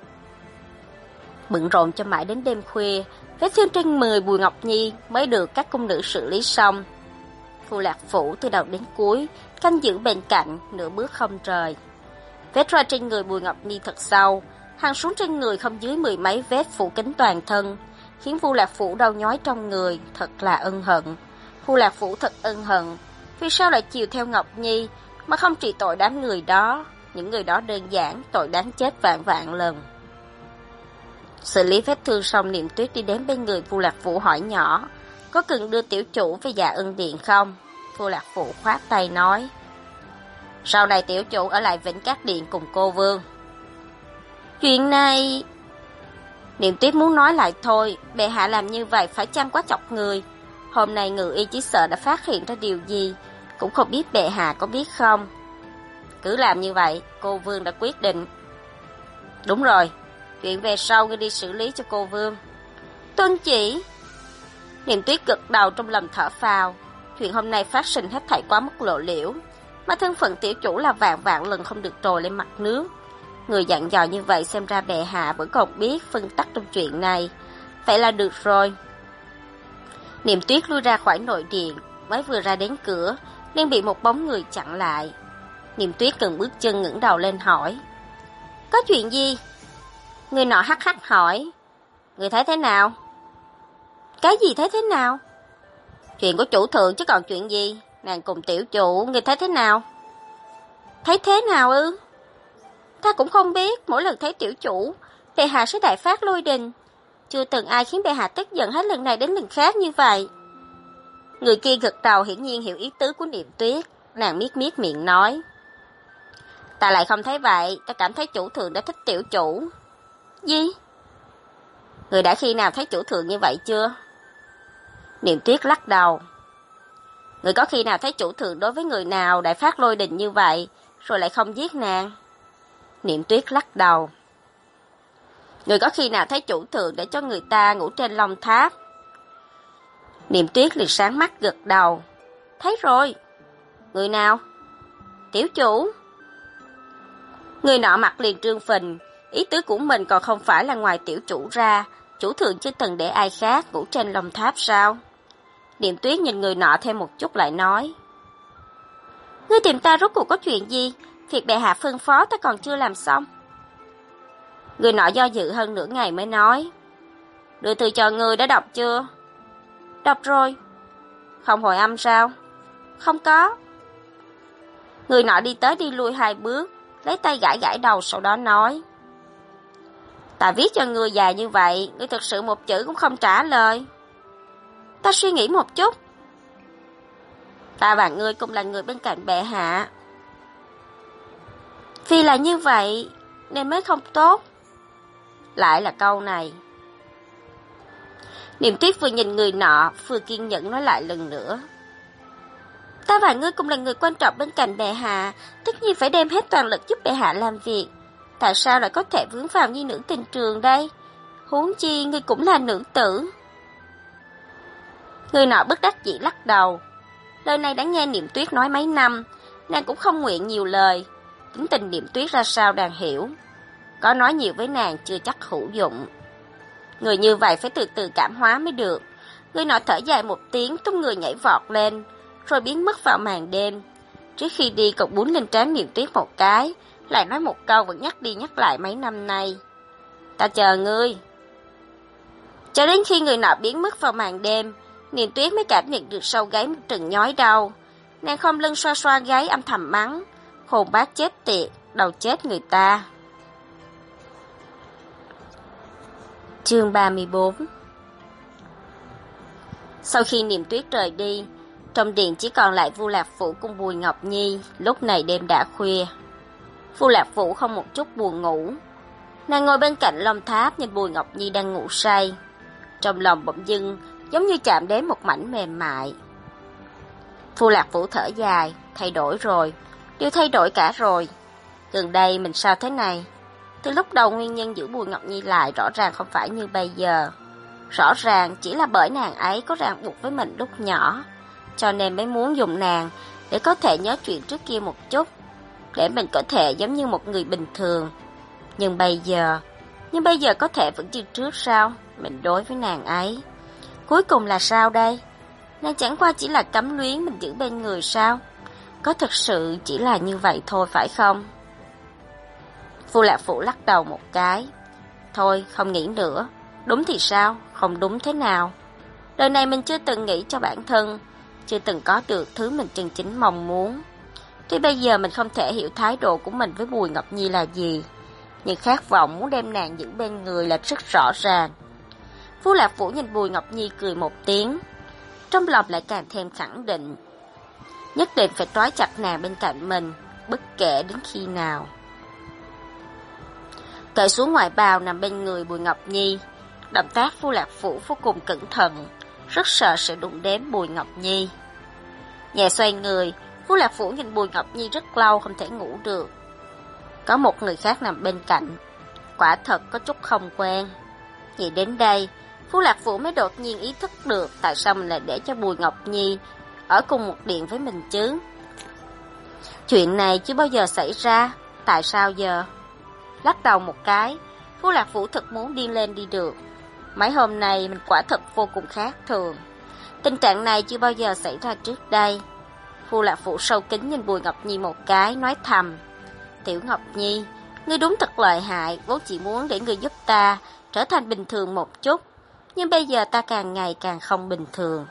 Bận rộn cho mãi đến đêm khuya, vết thương trên người Bùi Ngọc Nhi mới được các cung nữ xử lý xong. Vu Lạc Phủ từ đầu đến cuối canh giữ bên cạnh, nửa bước không rời. Vết roi trên người Bùi Ngọc Nhi thật sâu, hàng xuống trên người không dưới 10 mấy vết phủ kín toàn thân, khiến Vu Lạc Phủ đau nhói trong người, thật là ân hận. Vu Lạc Phủ thật ân hận, vì sao lại chiều theo Ngọc Nhi mà không trị tội đám người đó? Những người đó đơn giản tội đáng chết vạn vạn lần. Xử lý vết thương xong, Niệm Tuyết đi đến bên người Vu Lạc Phủ hỏi nhỏ, có cần đưa tiểu chủ về Dạ Ân Điện không? Vu Lạc Phủ khoát tay nói, sau này tiểu chủ ở lại Vĩnh Cát Điện cùng cô Vương. Chuyện này... Niệm Tuyết muốn nói lại thôi, bệ hạ làm như vậy phải chăng quá chọc người. Hôm nay Ngự Y chỉ sợ đã phát hiện ra điều gì, cũng không biết bệ hạ có biết không. Cứ làm như vậy, cô Vương đã quyết định. Đúng rồi, chuyện về sau ngươi đi xử lý cho cô Vương. Tuân chỉ. Niệm Tuyết gật đầu trong lòng thở phào. Chuyện hôm nay phát sinh hết thảy quá mức lộ liễu, mà thân phận tiểu chủ là vạn vạn lần không được trồi lên mặt nước. Người dặn dò như vậy xem ra bệ hạ vẫn còn biết phân tắc trong chuyện này. Vậy là được rồi. Niệm Tuyết lui ra khỏi nội điện, mới vừa ra đến cửa liền bị một bóng người chặn lại. Niệm Tuyết cần bước chân ngẩng đầu lên hỏi, có chuyện gì? Người nọ hắc hắc hỏi, người thấy thế nào? Cái gì thấy thế nào? Chuyện của chủ thượng chứ còn chuyện gì? Nàng cùng tiểu chủ, người thấy thế nào? Thấy thế nào ư? Ta cũng không biết, mỗi lần thấy tiểu chủ, bệ hạ sẽ đại phát lôi đình. Chưa từng ai khiến bệ hạ tức giận hết lần này đến lần khác như vậy. Người kia gật đầu hiển nhiên hiểu ý tứ của Niệm Tuyết, nàng miết miệng nói. Ta lại không thấy vậy, ta cảm thấy chủ thượng đã thích tiểu chủ. Gì? Người đã khi nào thấy chủ thượng như vậy chưa? Niệm Tuyết lắc đầu. Người có khi nào thấy chủ thượng đối với người nào đại phát lôi đình như vậy, rồi lại không giết nàng? Niệm Tuyết lắc đầu. Người có khi nào thấy chủ thượng để cho người ta ngủ trên long tháp? Niệm Tuyết liền sáng mắt gật đầu. Thấy rồi. Người nào? Tiểu chủ. Người nọ mặt liền trương phình, ý tứ của mình còn không phải là ngoài tiểu chủ ra, chủ thượng chưa từng để ai khác ngủ trên long tháp sao? Niệm Tuyết nhìn người nọ thêm một chút lại nói. Ngươi tìm ta rốt cuộc có chuyện gì? Việc bệ hạ phân phó ta còn chưa làm xong. Người nọ do dự hơn nửa ngày mới nói. Đưa thư cho ngươi đã đọc chưa? Đọc rồi. Không hồi âm sao? Không có. Người nọ đi tới đi lui 2 bước, lấy tay gãi đầu sau đó nói. Ta viết cho ngươi dài như vậy, ngươi thực sự một chữ cũng không trả lời. Ta suy nghĩ một chút. Ta và ngươi cũng là người bên cạnh bệ hạ. Vì là như vậy nên mới không tốt. Lại là câu này. Niệm Tuyết vừa nhìn người nọ, vừa kiên nhẫn nói lại lần nữa. Ta và ngươi cũng là người quan trọng bên cạnh bệ hạ, tất nhiên phải đem hết toàn lực giúp bệ hạ làm việc. Tại sao lại có thể vướng vào nhi nữ tình trường đây? Huống chi ngươi cũng là nữ tử. Người nọ bất đắc dĩ lắc đầu. Lời này đã nghe Niệm Tuyết nói mấy năm, nàng cũng không nguyện nhiều lời. Tính tình Niệm Tuyết ra sao nàng hiểu. Có nói nhiều với nàng chưa chắc hữu dụng. Người như vậy phải từ từ cảm hóa mới được. Người nọ thở dài một tiếng, tung người nhảy vọt lên, rồi biến mất vào màn đêm. Trước khi đi còn bún lên trán Niệm Tuyết một cái, lại nói một câu vẫn nhắc đi nhắc lại mấy năm nay. Ta chờ ngươi. Cho đến khi người nọ biến mất vào màn đêm, Niệm Tuyết mới cảm nhận được sau gáy một trận nhói đau. Nàng khom lưng xoa xoa gáy âm thầm mắng. Hồn bát chết tiệt, đầu chết người ta. Chương 34. Sau khi Niệm Tuyết rời đi, trong điện chỉ còn lại Vu Lạc Vũ cùng Bùi Ngọc Nhi. Lúc này đêm đã khuya. Vu Lạc Vũ không một chút buồn ngủ. Nàng ngồi bên cạnh long tháp nhìn Bùi Ngọc Nhi đang ngủ say. Trong lòng bỗng dưng giống như chạm đến một mảnh mềm mại. Vu Lạc Vũ thở dài, thay đổi rồi, đều thay đổi cả rồi. Gần đây mình sao thế này? Từ lúc đầu nguyên nhân giữ Bùi Ngọc Nhi lại rõ ràng không phải như bây giờ. Rõ ràng chỉ là bởi nàng ấy có ràng buộc với mình lúc nhỏ, cho nên mới muốn dùng nàng để có thể nhớ chuyện trước kia một chút, để mình có thể giống như một người bình thường. Nhưng bây giờ có thể vẫn như trước sao? Mình đối với nàng ấy cuối cùng là sao đây? Nàng chẳng qua chỉ là cấm luyến mình giữ bên người sao? Có thực sự chỉ là như vậy thôi phải không? Vu Lạc Vũ lắc đầu một cái. Thôi không nghĩ nữa. Đúng thì sao? Không đúng thế nào? Đời này mình chưa từng nghĩ cho bản thân, chưa từng có được thứ mình chân chính mong muốn. Tuy bây giờ mình không thể hiểu thái độ của mình với Bùi Ngọc Nhi là gì, nhưng khát vọng muốn đem nàng giữ bên người là rất rõ ràng. Vu Lạc Vũ nhìn Bùi Ngọc Nhi cười một tiếng, trong lòng lại càng thêm khẳng định. Nhất định phải trói chặt nàng bên cạnh mình, bất kể đến khi nào. Cởi xuống ngoại bào nằm bên người Bùi Ngọc Nhi, động tác Vu Lạc Vũ vô cùng cẩn thận, rất sợ sẽ đụng đến Bùi Ngọc Nhi. Nhẹ xoay người, Vu Lạc Vũ nhìn Bùi Ngọc Nhi rất lâu không thể ngủ được. Có một người khác nằm bên cạnh, quả thật có chút không quen. Nghĩ đến đây, Vu Lạc Vũ mới đột nhiên ý thức được tại sao mình lại để cho Bùi Ngọc Nhi ở cùng một điện với mình chứ. Chuyện này chưa bao giờ xảy ra, tại sao giờ? Lắc đầu một cái, Vu Lạc Vũ thật muốn điên lên đi được. Mấy hôm nay mình quả thật vô cùng khác thường. Tình trạng này chưa bao giờ xảy ra trước đây. Vu Lạc Vũ sâu kín nhìn Bùi Ngọc Nhi một cái, nói thầm. Tiểu Ngọc Nhi, ngươi đúng thật lợi hại, vốn chỉ muốn để ngươi giúp ta trở thành bình thường một chút. Nhưng bây giờ ta càng ngày càng không bình thường.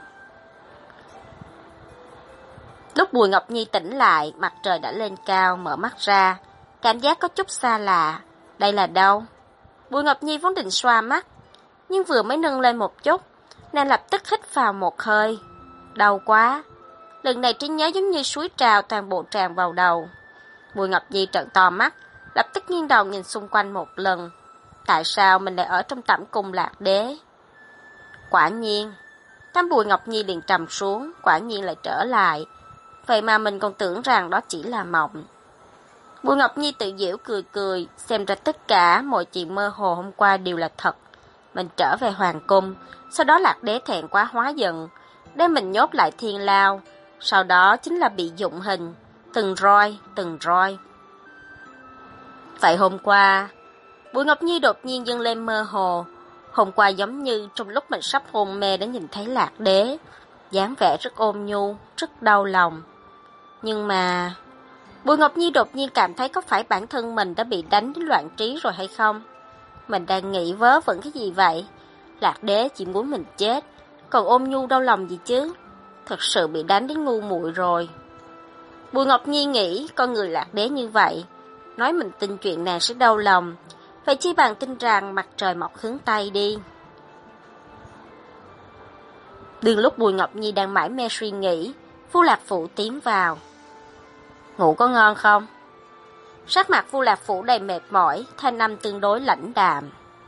Lúc Bùi Ngọc Nhi tỉnh lại, mặt trời đã lên cao, mở mắt ra. Cảm giác có chút xa lạ. Đây là đâu? Bùi Ngọc Nhi vốn định xoa mắt, nhưng vừa mới nâng lên một chút, nàng lập tức hít vào một hơi. Đau quá. Lần này trí nhớ giống như suối trào toàn bộ tràn vào đầu. Bùi Ngọc Nhi trợn to mắt, lập tức nghiêng đầu nhìn xung quanh một lần. Tại sao mình lại ở trong tẩm cung Lạc Đế? Quả nhiên, tâm Bùi Ngọc Nhi liền trầm xuống, quả nhiên lại trở lại. Vậy mà mình còn tưởng rằng đó chỉ là mộng. Bùi Ngọc Nhi tự giễu cười cười, xem ra tất cả mọi chuyện mơ hồ hôm qua đều là thật. Mình trở về hoàng cung, sau đó Lạc Đế thẹn quá hóa giận, đem mình nhốt lại thiên lao, sau đó chính là bị dụng hình, từng roi. Vậy hôm qua, Bùi Ngọc Nhi đột nhiên dâng lên mơ hồ. Hôm qua giống như trong lúc mình sắp hôn mê đã nhìn thấy Lạc Đế, dáng vẻ rất ôn nhu, rất đau lòng. Nhưng mà Bùi Ngọc Nhi đột nhiên cảm thấy có phải bản thân mình đã bị đánh đến loạn trí rồi hay không? Mình đang nghĩ vớ vẩn cái gì vậy? Lạc Đế chỉ muốn mình chết, còn ôn nhu đau lòng gì chứ? Thật sự bị đánh đến ngu muội rồi. Bùi Ngọc Nhi nghĩ con người Lạc Đế như vậy, nói mình tin chuyện nàng sẽ đau lòng, vậy chi bằng tin rằng mặt trời mọc hướng Tây đi. Đương lúc Bùi Ngọc Nhi đang mải mê suy nghĩ, Vu Lạc Phụ tiến vào. Ngủ có ngon không? Sắc mặt Vu Lạc Phụ đầy mệt mỏi, thanh âm tương đối lãnh đạm.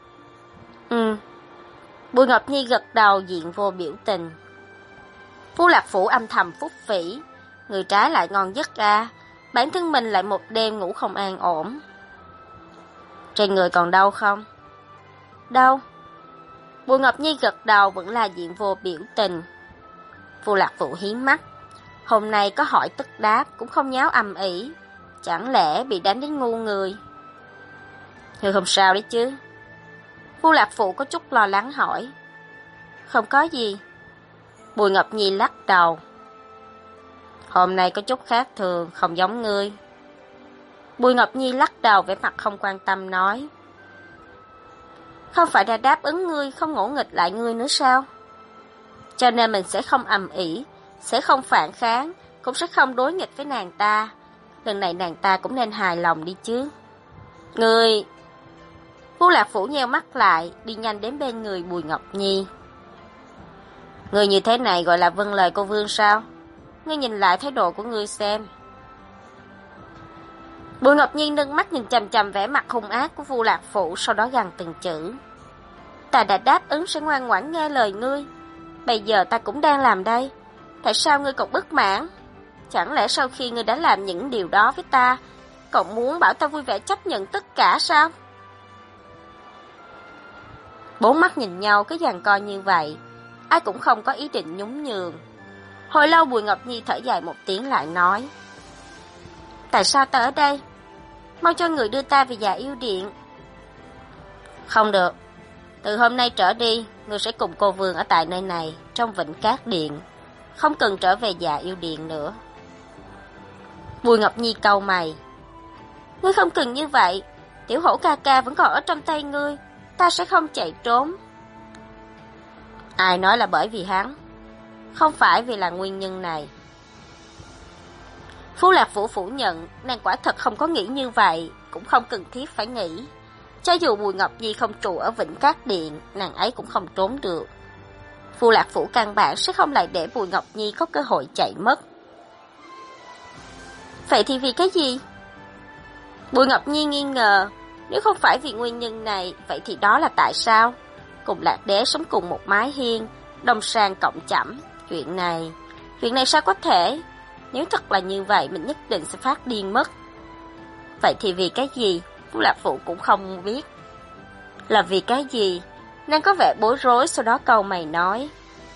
Bùi Ngọc Nhi gật đầu diện vô biểu tình. Vu Lạc Phụ âm thầm phúc phỉ, người trái lại ngon giấc à, bản thân mình lại một đêm ngủ không an ổn. Trên người còn đau không? Đau. Bùi Ngọc Nhi gật đầu vẫn là diện vô biểu tình. Vu Lạc Phụ hiếm mắt, hôm nay có hỏi tất đáp cũng không nháo ầm ĩ, chẳng lẽ bị đánh đến ngu người? Người không sao đấy chứ? Vu Lạc Phụ có chút lo lắng hỏi. Không có gì. Bùi Ngọc Nhi lắc đầu. Hôm nay có chút khác thường, không giống ngươi. Bùi Ngọc Nhi lắc đầu vẻ mặt không quan tâm nói. Không phải đã đáp ứng ngươi, không ngỗ nghịch lại ngươi nữa sao? Cho nên mình sẽ không ầm ĩ, sẽ không phản kháng, cũng sẽ không đối nghịch với nàng ta. Lần này nàng ta cũng nên hài lòng đi chứ. Ngươi... Vu Lạc Phủ nheo mắt lại, đi nhanh đến bên người Bùi Ngọc Nhi. Ngươi như thế này gọi là vâng lời cô vương sao? Ngươi nhìn lại thái độ của ngươi xem. Bùi Ngọc Nhi nâng mắt nhìn chằm chằm vẻ mặt hung ác của Vu Lạc Phủ, sau đó gằn từng chữ. Ta đã đáp ứng sẽ ngoan ngoãn nghe lời ngươi. Bây giờ ta cũng đang làm đây. Tại sao ngươi còn bất mãn? Chẳng lẽ sau khi ngươi đã làm những điều đó với ta, còn muốn bảo ta vui vẻ chấp nhận tất cả sao? Bốn mắt nhìn nhau cứ giằng co như vậy, ai cũng không có ý định nhún nhường. Hồi lâu Bùi Ngọc Nhi thở dài một tiếng lại nói. Tại sao ta ở đây? Mau cho người đưa ta về Dạ Yêu Điện. Không được. Từ hôm nay trở đi, ngươi sẽ cùng cô vương ở tại nơi này, trong Vĩnh Cát Điện. Không cần trở về Dạ Yêu Điện nữa. Bùi Ngọc Nhi cau mày. Ngươi không cần như vậy. Tiểu Hổ ca ca vẫn còn ở trong tay ngươi. Ta sẽ không chạy trốn. Ai nói là bởi vì hắn? Không phải vì là nguyên nhân này. Phú Lạc Phủ phủ nhận, nàng quả thật không có nghĩ như vậy, cũng không cần thiết phải nghĩ. Cho dù Bùi Ngọc Nhi không trụ ở Vĩnh Cát Điện, nàng ấy cũng không trốn được. Phú Lạc Phủ căn bản sẽ không lại để Bùi Ngọc Nhi có cơ hội chạy mất. Vậy thì vì cái gì? Bùi Ngọc Nhi nghi ngờ, nếu không phải vì nguyên nhân này, vậy thì đó là tại sao? Cùng Lạc Đế sống cùng một mái hiên, đồng sang cộng chẩm. Chuyện này sao có thể? Nếu thật là như vậy, mình nhất định sẽ phát điên mất. Vậy thì vì cái gì? Phú Lạc Phụ cũng không biết. Là vì cái gì? Nàng có vẻ bối rối, sau đó cau mày nói.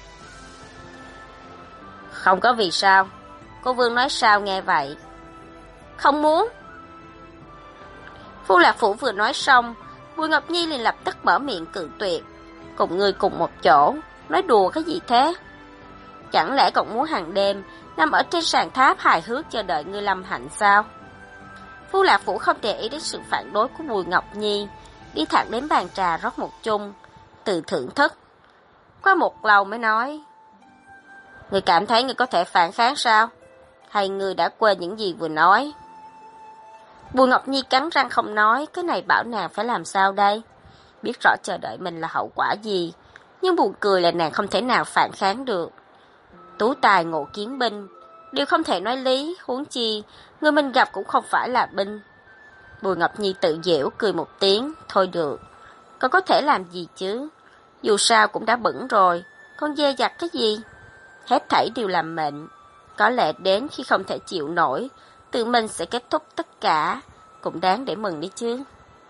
Không có vì sao. Cô vương nói sao nghe vậy? Không muốn. Phú Lạc Phụ vừa nói xong, Bùi Ngọc Nhi liền lập tức mở miệng cự tuyệt. Cùng ngươi cùng một chỗ, nói đùa cái gì thế? Chẳng lẽ còn muốn hàng đêm nằm ở trên sàn tháp hài hước chờ đợi ngươi lâm hạnh sao? Phú Lạc Phủ không để ý đến sự phản đối của Bùi Ngọc Nhi, đi thẳng đến bàn trà rót một chung, tự thưởng thức. Qua một lâu mới nói, ngươi cảm thấy ngươi có thể phản kháng sao? Hay ngươi đã quên những gì vừa nói? Bùi Ngọc Nhi cắn răng không nói, cái này bảo nàng phải làm sao đây? Biết rõ chờ đợi mình là hậu quả gì, nhưng buồn cười là nàng không thể nào phản kháng được. Tú tài ngộ kiến binh, điều không thể nói lý, huống chi, người mình gặp cũng không phải là binh. Bùi Ngọc Nhi tự giễu cười một tiếng, thôi được, con có thể làm gì chứ? Dù sao cũng đã bẩn rồi, con dè dặt cái gì? Hết thảy đều là mệnh, có lẽ đến khi không thể chịu nổi, tự mình sẽ kết thúc tất cả, cũng đáng để mừng đi chứ.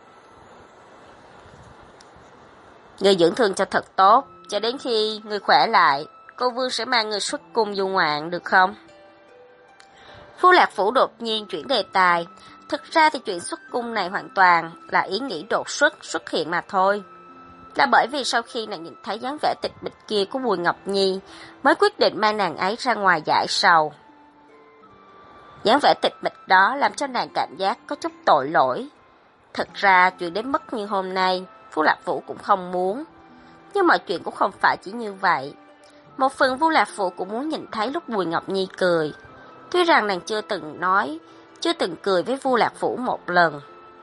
Người dưỡng thương cho thật tốt, cho đến khi người khỏe lại, cô Vương sẽ mang người xuất cung du ngoạn được không? Phu Lạc Phủ đột nhiên chuyển đề tài. Thực ra thì chuyện xuất cung này hoàn toàn là ý nghĩ đột xuất hiện mà thôi. Là bởi vì sau khi nàng nhìn thấy dáng vẻ tịch mịch kia của Bùi Ngọc Nhi, mới quyết định mang nàng ấy ra ngoài giải sầu. Dáng vẻ tịch mịch đó làm cho nàng cảm giác có chút tội lỗi. Thật ra chuyện đến mức như hôm nay, Phu Lạc Phủ cũng không muốn. Nhưng mọi chuyện cũng không phải chỉ như vậy. Một phần Phu Lạc Phủ cũng muốn nhìn thấy lúc Bùi Ngọc Nhi cười. Tuy rằng nàng chưa từng cười với Vu Lạc Phủ một lần.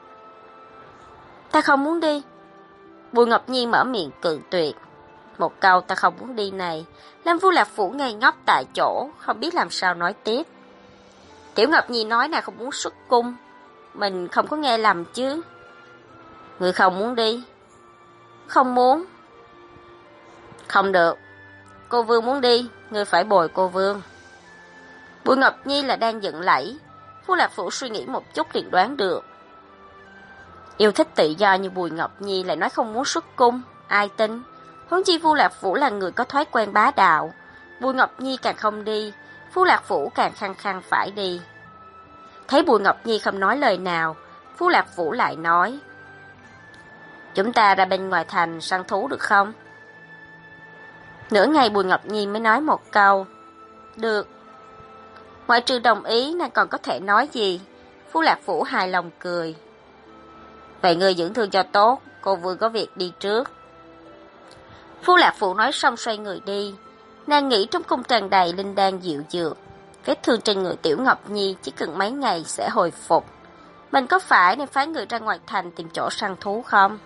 Ta không muốn đi. Bùi Ngọc Nhi mở miệng cự tuyệt. Một câu ta không muốn đi này, làm Vu Lạc Phủ ngây ngốc tại chỗ, không biết làm sao nói tiếp. Tiểu Ngọc Nhi nói nàng không muốn xuất cung. Mình không có nghe lầm chứ. Người không muốn đi. Không muốn. Không được. Cô Vương muốn đi, người phải bồi cô Vương. Bùi Ngọc Nhi là đang giận lẫy. Phu Lạc Phủ suy nghĩ một chút liền đoán được. Yêu thích tự do như Bùi Ngọc Nhi lại nói không muốn xuất cung, ai tin? Huống chi Phu Lạc Phủ là người có thói quen bá đạo. Bùi Ngọc Nhi càng không đi, Phu Lạc Phủ càng khăng khăng phải đi. Thấy Bùi Ngọc Nhi không nói lời nào, Phu Lạc Phủ lại nói: chúng ta ra bên ngoài thành săn thú được không? Nửa ngày Bùi Ngọc Nhi mới nói một câu: được. Ngoại trừ đồng ý, nàng còn có thể nói gì? Phu Lạc Phủ hài lòng cười. Vậy ngươi dưỡng thương cho tốt, cô Vương có việc đi trước. Phu Lạc Phủ nói xong xoay người đi. Nàng nghĩ trong cung tràn đầy linh đan dịu dược. Vết thương trên người Tiểu Ngọc Nhi chỉ cần mấy ngày sẽ hồi phục. Mình có phải nên phái người ra ngoài thành tìm chỗ săn thú không?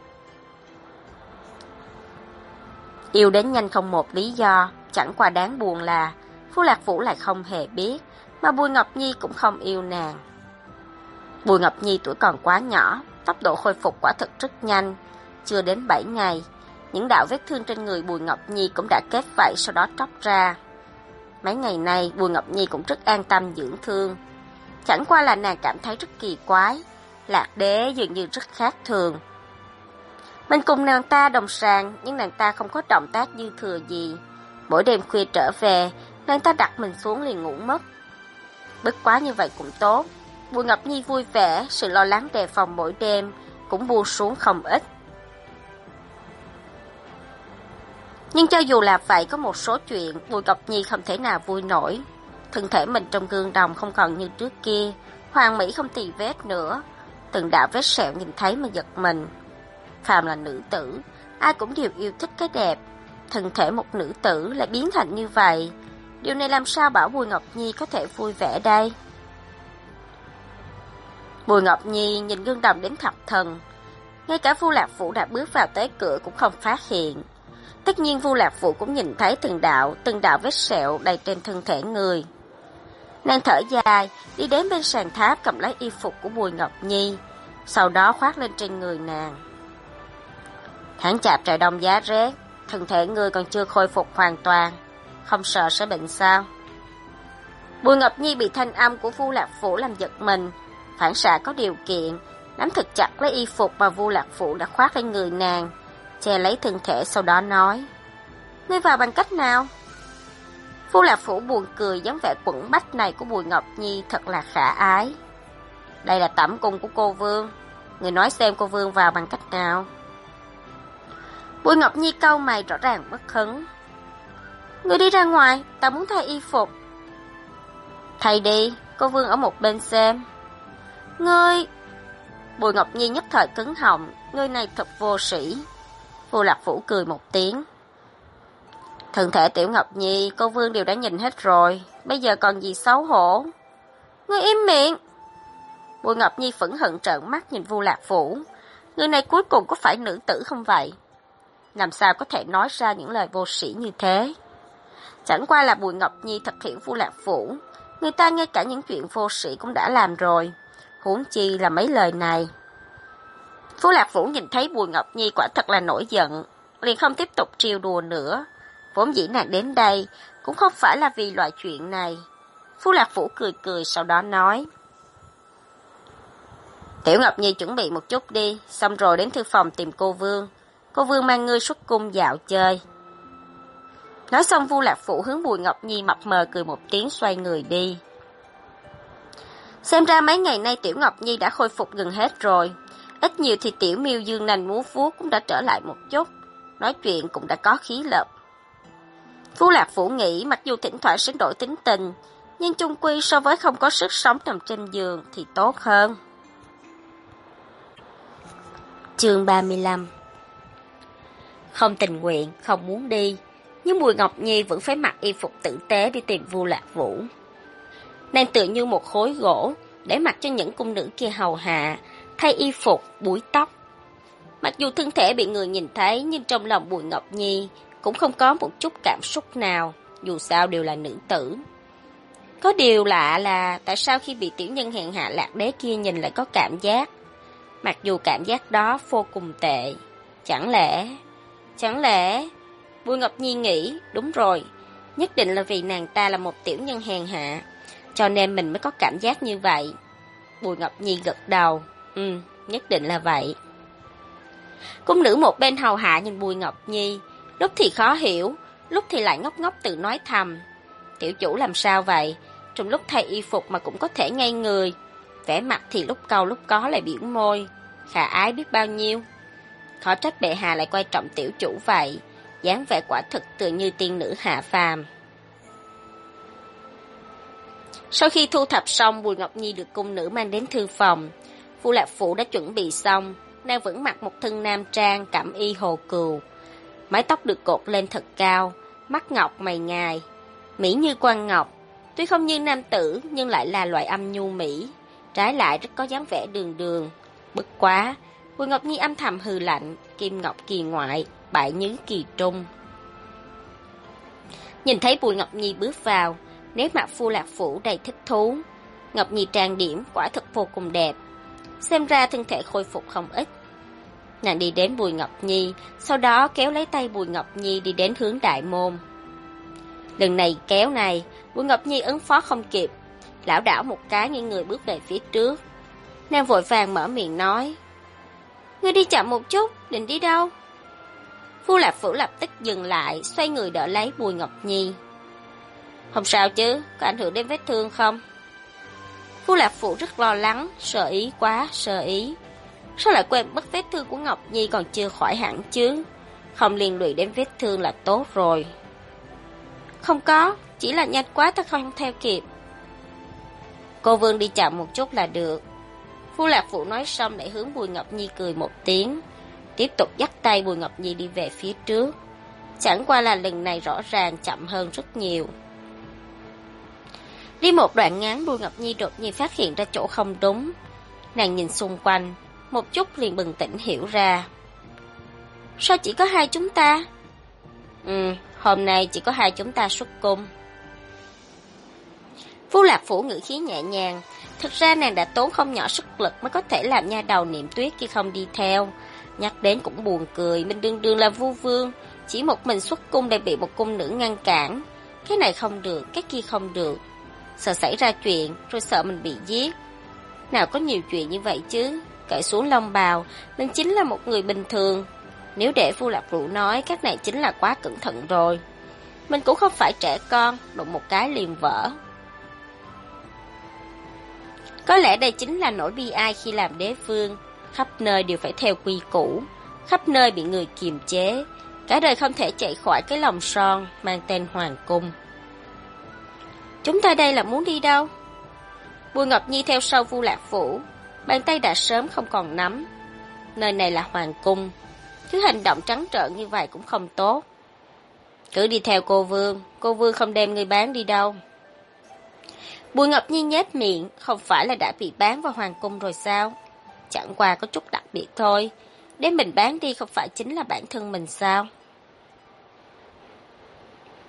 Yêu đến nhanh không một lý do, chẳng qua đáng buồn là Phu Lạc Phủ lại không hề biết, mà Bùi Ngọc Nhi cũng không yêu nàng. Bùi Ngọc Nhi tuổi còn quá nhỏ, tốc độ khôi phục quả thực rất nhanh. Chưa đến 7 ngày, những đạo vết thương trên người Bùi Ngọc Nhi cũng đã kết vảy sau đó tróc ra. Mấy ngày nay Bùi Ngọc Nhi cũng rất an tâm dưỡng thương. Chẳng qua là nàng cảm thấy rất kỳ quái, Lạc Đế dường như rất khác thường. Mình cùng nàng ta đồng sàng, nhưng nàng ta không có động tác dư thừa gì. Mỗi đêm khuya trở về, nàng ta đặt mình xuống liền ngủ mất. Bất quá như vậy cũng tốt. Bùi Ngọc Nhi vui vẻ, sự lo lắng đề phòng mỗi đêm cũng buông xuống không ít. Nhưng cho dù là vậy, có một số chuyện Bùi Ngọc Nhi không thể nào vui nổi. Thân thể mình trong gương đồng không còn như trước kia, hoàn mỹ không tì vết nữa. Từng đạo vết sẹo nhìn thấy mà giật mình. Phàm là nữ tử, ai cũng đều yêu thích cái đẹp. Thân thể một nữ tử lại biến thành như vậy. Điều này làm sao bảo Bùi Ngọc Nhi có thể vui vẻ đây? Bùi Ngọc Nhi nhìn gương đồng đến thập thần. Ngay cả Vu Lạc Phủ đã bước vào tới cửa cũng không phát hiện. Tất nhiên Vu Lạc Phủ cũng nhìn thấy từng đạo vết sẹo đầy trên thân thể người. Nàng thở dài, đi đến bên sàn tháp cầm lấy y phục của Bùi Ngọc Nhi, sau đó khoác lên trên người nàng. Tháng chạp trời đông giá rét, thân thể ngươi còn chưa khôi phục hoàn toàn, không sợ sẽ bệnh sao? Bùi Ngọc Nhi bị thanh âm của Vu Lạc Phủ làm giật mình, phản xạ có điều kiện, nắm thật chặt lấy y phục mà Vu Lạc Phủ đã khoác lên người nàng, che lấy thân thể, sau đó nói: ngươi vào bằng cách nào? Vu Lạc Phủ buồn cười, dáng vẻ quẫn bách này của Bùi Ngọc Nhi thật là khả ái. Đây là tẩm cung của cô Vương, người nói xem cô Vương vào bằng cách nào? Bùi Ngọc Nhi cau mày rõ ràng bất hứng. Người đi ra ngoài, ta muốn thay y phục. Thay đi, cô Vương ở một bên xem. Ngươi... Bùi Ngọc Nhi nhất thời cứng họng, người này thật vô sĩ. Vu Lạc Phủ cười một tiếng. Thân thể Tiểu Ngọc Nhi, cô Vương đều đã nhìn hết rồi, bây giờ còn gì xấu hổ. Ngươi im miệng. Bùi Ngọc Nhi phẫn hận trợn mắt nhìn Vu Lạc Phủ. Người này cuối cùng có phải nữ tử không vậy? Làm sao có thể nói ra những lời vô sĩ như thế? Chẳng qua là Bùi Ngọc Nhi thật hiểu Vu Lạc Phủ, người ta ngay cả những chuyện vô sĩ cũng đã làm rồi, huống chi là mấy lời này. Vu Lạc Phủ nhìn thấy Bùi Ngọc Nhi quả thật là nổi giận, liền không tiếp tục trêu đùa nữa. Vốn dĩ nàng đến đây cũng không phải là vì loại chuyện này. Vu Lạc Phủ cười cười sau đó nói: Tiểu Ngọc Nhi chuẩn bị một chút đi, xong rồi đến thư phòng tìm cô Vương. Cô Vương mang ngươi xuất cung dạo chơi. Nói xong Vu Lạc Phủ hướng Bùi Ngọc Nhi mập mờ cười một tiếng xoay người đi. Xem ra mấy ngày nay Tiểu Ngọc Nhi đã khôi phục gần hết rồi. Ít nhiều thì Tiểu Miêu dương nành múa vuốt cũng đã trở lại một chút, nói chuyện cũng đã có khí lực. Vu Lạc Phủ nghĩ mặc dù thỉnh thoảng sẽ đổi tính tình, nhưng chung quy so với không có sức sống nằm trên giường thì tốt hơn. Chương 35. Không tình nguyện, không muốn đi, nhưng Bùi Ngọc Nhi vẫn phải mặc y phục tử tế đi tìm Vu Lạc Vũ. Nàng tựa như một khối gỗ để mặc cho những cung nữ kia hầu hạ, thay y phục, búi tóc. Mặc dù thân thể bị người nhìn thấy, nhưng trong lòng Bùi Ngọc Nhi cũng không có một chút cảm xúc nào, dù sao đều là nữ tử. Có điều lạ là tại sao khi bị tiểu nhân hèn hạ Lạc Đế kia nhìn lại có cảm giác, mặc dù cảm giác đó vô cùng tệ. Chẳng lẽ Bùi Ngọc Nhi nghĩ, đúng rồi, nhất định là vì nàng ta là một tiểu nhân hèn hạ, cho nên mình mới có cảm giác như vậy. Bùi Ngọc Nhi gật đầu, nhất định là vậy. Cung nữ một bên hầu hạ nhìn Bùi Ngọc Nhi, lúc thì khó hiểu, lúc thì lại ngốc ngốc tự nói thầm. Tiểu chủ làm sao vậy? Trong lúc thay y phục mà cũng có thể ngây người, vẻ mặt thì lúc cau lúc có lại biểu môi, khả ái biết bao nhiêu. Khó trách bệ hạ lại coi trọng tiểu chủ vậy, dáng vẻ quả thực tựa như tiên nữ hạ phàm. Sau khi thu thập xong, Bùi Ngọc Nhi được cung nữ mang đến thư phòng. Vu Lạc Phủ đã chuẩn bị xong, nàng vẫn mặc một thân nam trang cẩm y hồ cừu. Mái tóc được cột lên thật cao, mắt ngọc mày ngài, mỹ như quan ngọc. Tuy không như nam tử nhưng lại là loại âm nhu mỹ, trái lại rất có dáng vẻ đường đường. Bất quá, Bùi Ngọc Nhi âm thầm hừ lạnh, kim ngọc kỳ ngoại, bại nhứ kỳ trung. Nhìn thấy Bùi Ngọc Nhi bước vào, nét mặt Vu Lạc Phủ đầy thích thú. Ngọc Nhi trang điểm quả thực vô cùng đẹp, xem ra thân thể khôi phục không ít. Nàng đi đến Bùi Ngọc Nhi, sau đó kéo lấy tay Bùi Ngọc Nhi đi đến hướng đại môn. Lần này kéo này, Bùi Ngọc Nhi ứng phó không kịp, lảo đảo một cái nghiêng người bước về phía trước. Nàng vội vàng mở miệng nói: Ngươi đi chậm một chút, định đi đâu? Vu Lạc Phủ lập tức dừng lại, xoay người đỡ lấy Bùi Ngọc Nhi. Không sao chứ, có ảnh hưởng đến vết thương không? Vu Lạc Phủ rất lo lắng, sợ ý quá, sợ ý. Sao lại quên mất vết thương của Ngọc Nhi còn chưa khỏi hẳn chứ? Không liên lụy đến vết thương là tốt rồi. Không có, chỉ là nhanh quá ta không theo kịp. Cô Vương đi chậm một chút là được. Vu Lạc Phủ nói xong lại hướng Bùi Ngọc Nhi cười một tiếng, tiếp tục dắt tay Bùi Ngọc Nhi đi về phía trước. Chẳng qua là lần này rõ ràng chậm hơn rất nhiều. Đi một đoạn ngắn, Bùi Ngọc Nhi đột nhiên phát hiện ra chỗ không đúng. Nàng nhìn xung quanh, một chút liền bừng tỉnh hiểu ra. Sao chỉ có hai chúng ta? Hôm nay chỉ có hai chúng ta xuất cung. Vu Lạc Phủ ngữ khí nhẹ nhàng. Thực ra nàng đã tốn không nhỏ sức lực mới có thể làm nha đầu Niệm Tuyết kia không đi theo. Nhắc đến cũng buồn cười, mình đương đương là Vu Vương, chỉ một mình xuất cung để bị một cung nữ ngăn cản. Cái này không được, cái kia không được. Sợ xảy ra chuyện, rồi sợ mình bị giết. Nào có nhiều chuyện như vậy chứ. Cởi xuống long bào, mình chính là một người bình thường. Nếu để Vu Lạc Phủ nói, các này chính là quá cẩn thận rồi. Mình cũng không phải trẻ con, đụng một cái liền vỡ. Có lẽ đây chính là nỗi bi ai khi làm đế vương. Khắp nơi đều phải theo quy củ, khắp nơi bị người kiềm chế, cả đời không thể chạy khỏi cái lòng son mang tên Hoàng Cung. Chúng ta đây là muốn đi đâu? Bùi Ngọc Nhi theo sau Vu Lạc Phủ, bàn tay đã sớm không còn nắm. Nơi này là Hoàng Cung, thứ hành động trắng trợn như vậy cũng không tốt. Cứ đi theo cô Vương không đem người bán đi đâu. Bùi Ngọc Nhi nhếch miệng, không phải là đã bị bán vào Hoàng Cung rồi sao? Chẳng qua có chút đặc biệt thôi, để mình bán đi không phải chính là bản thân mình sao?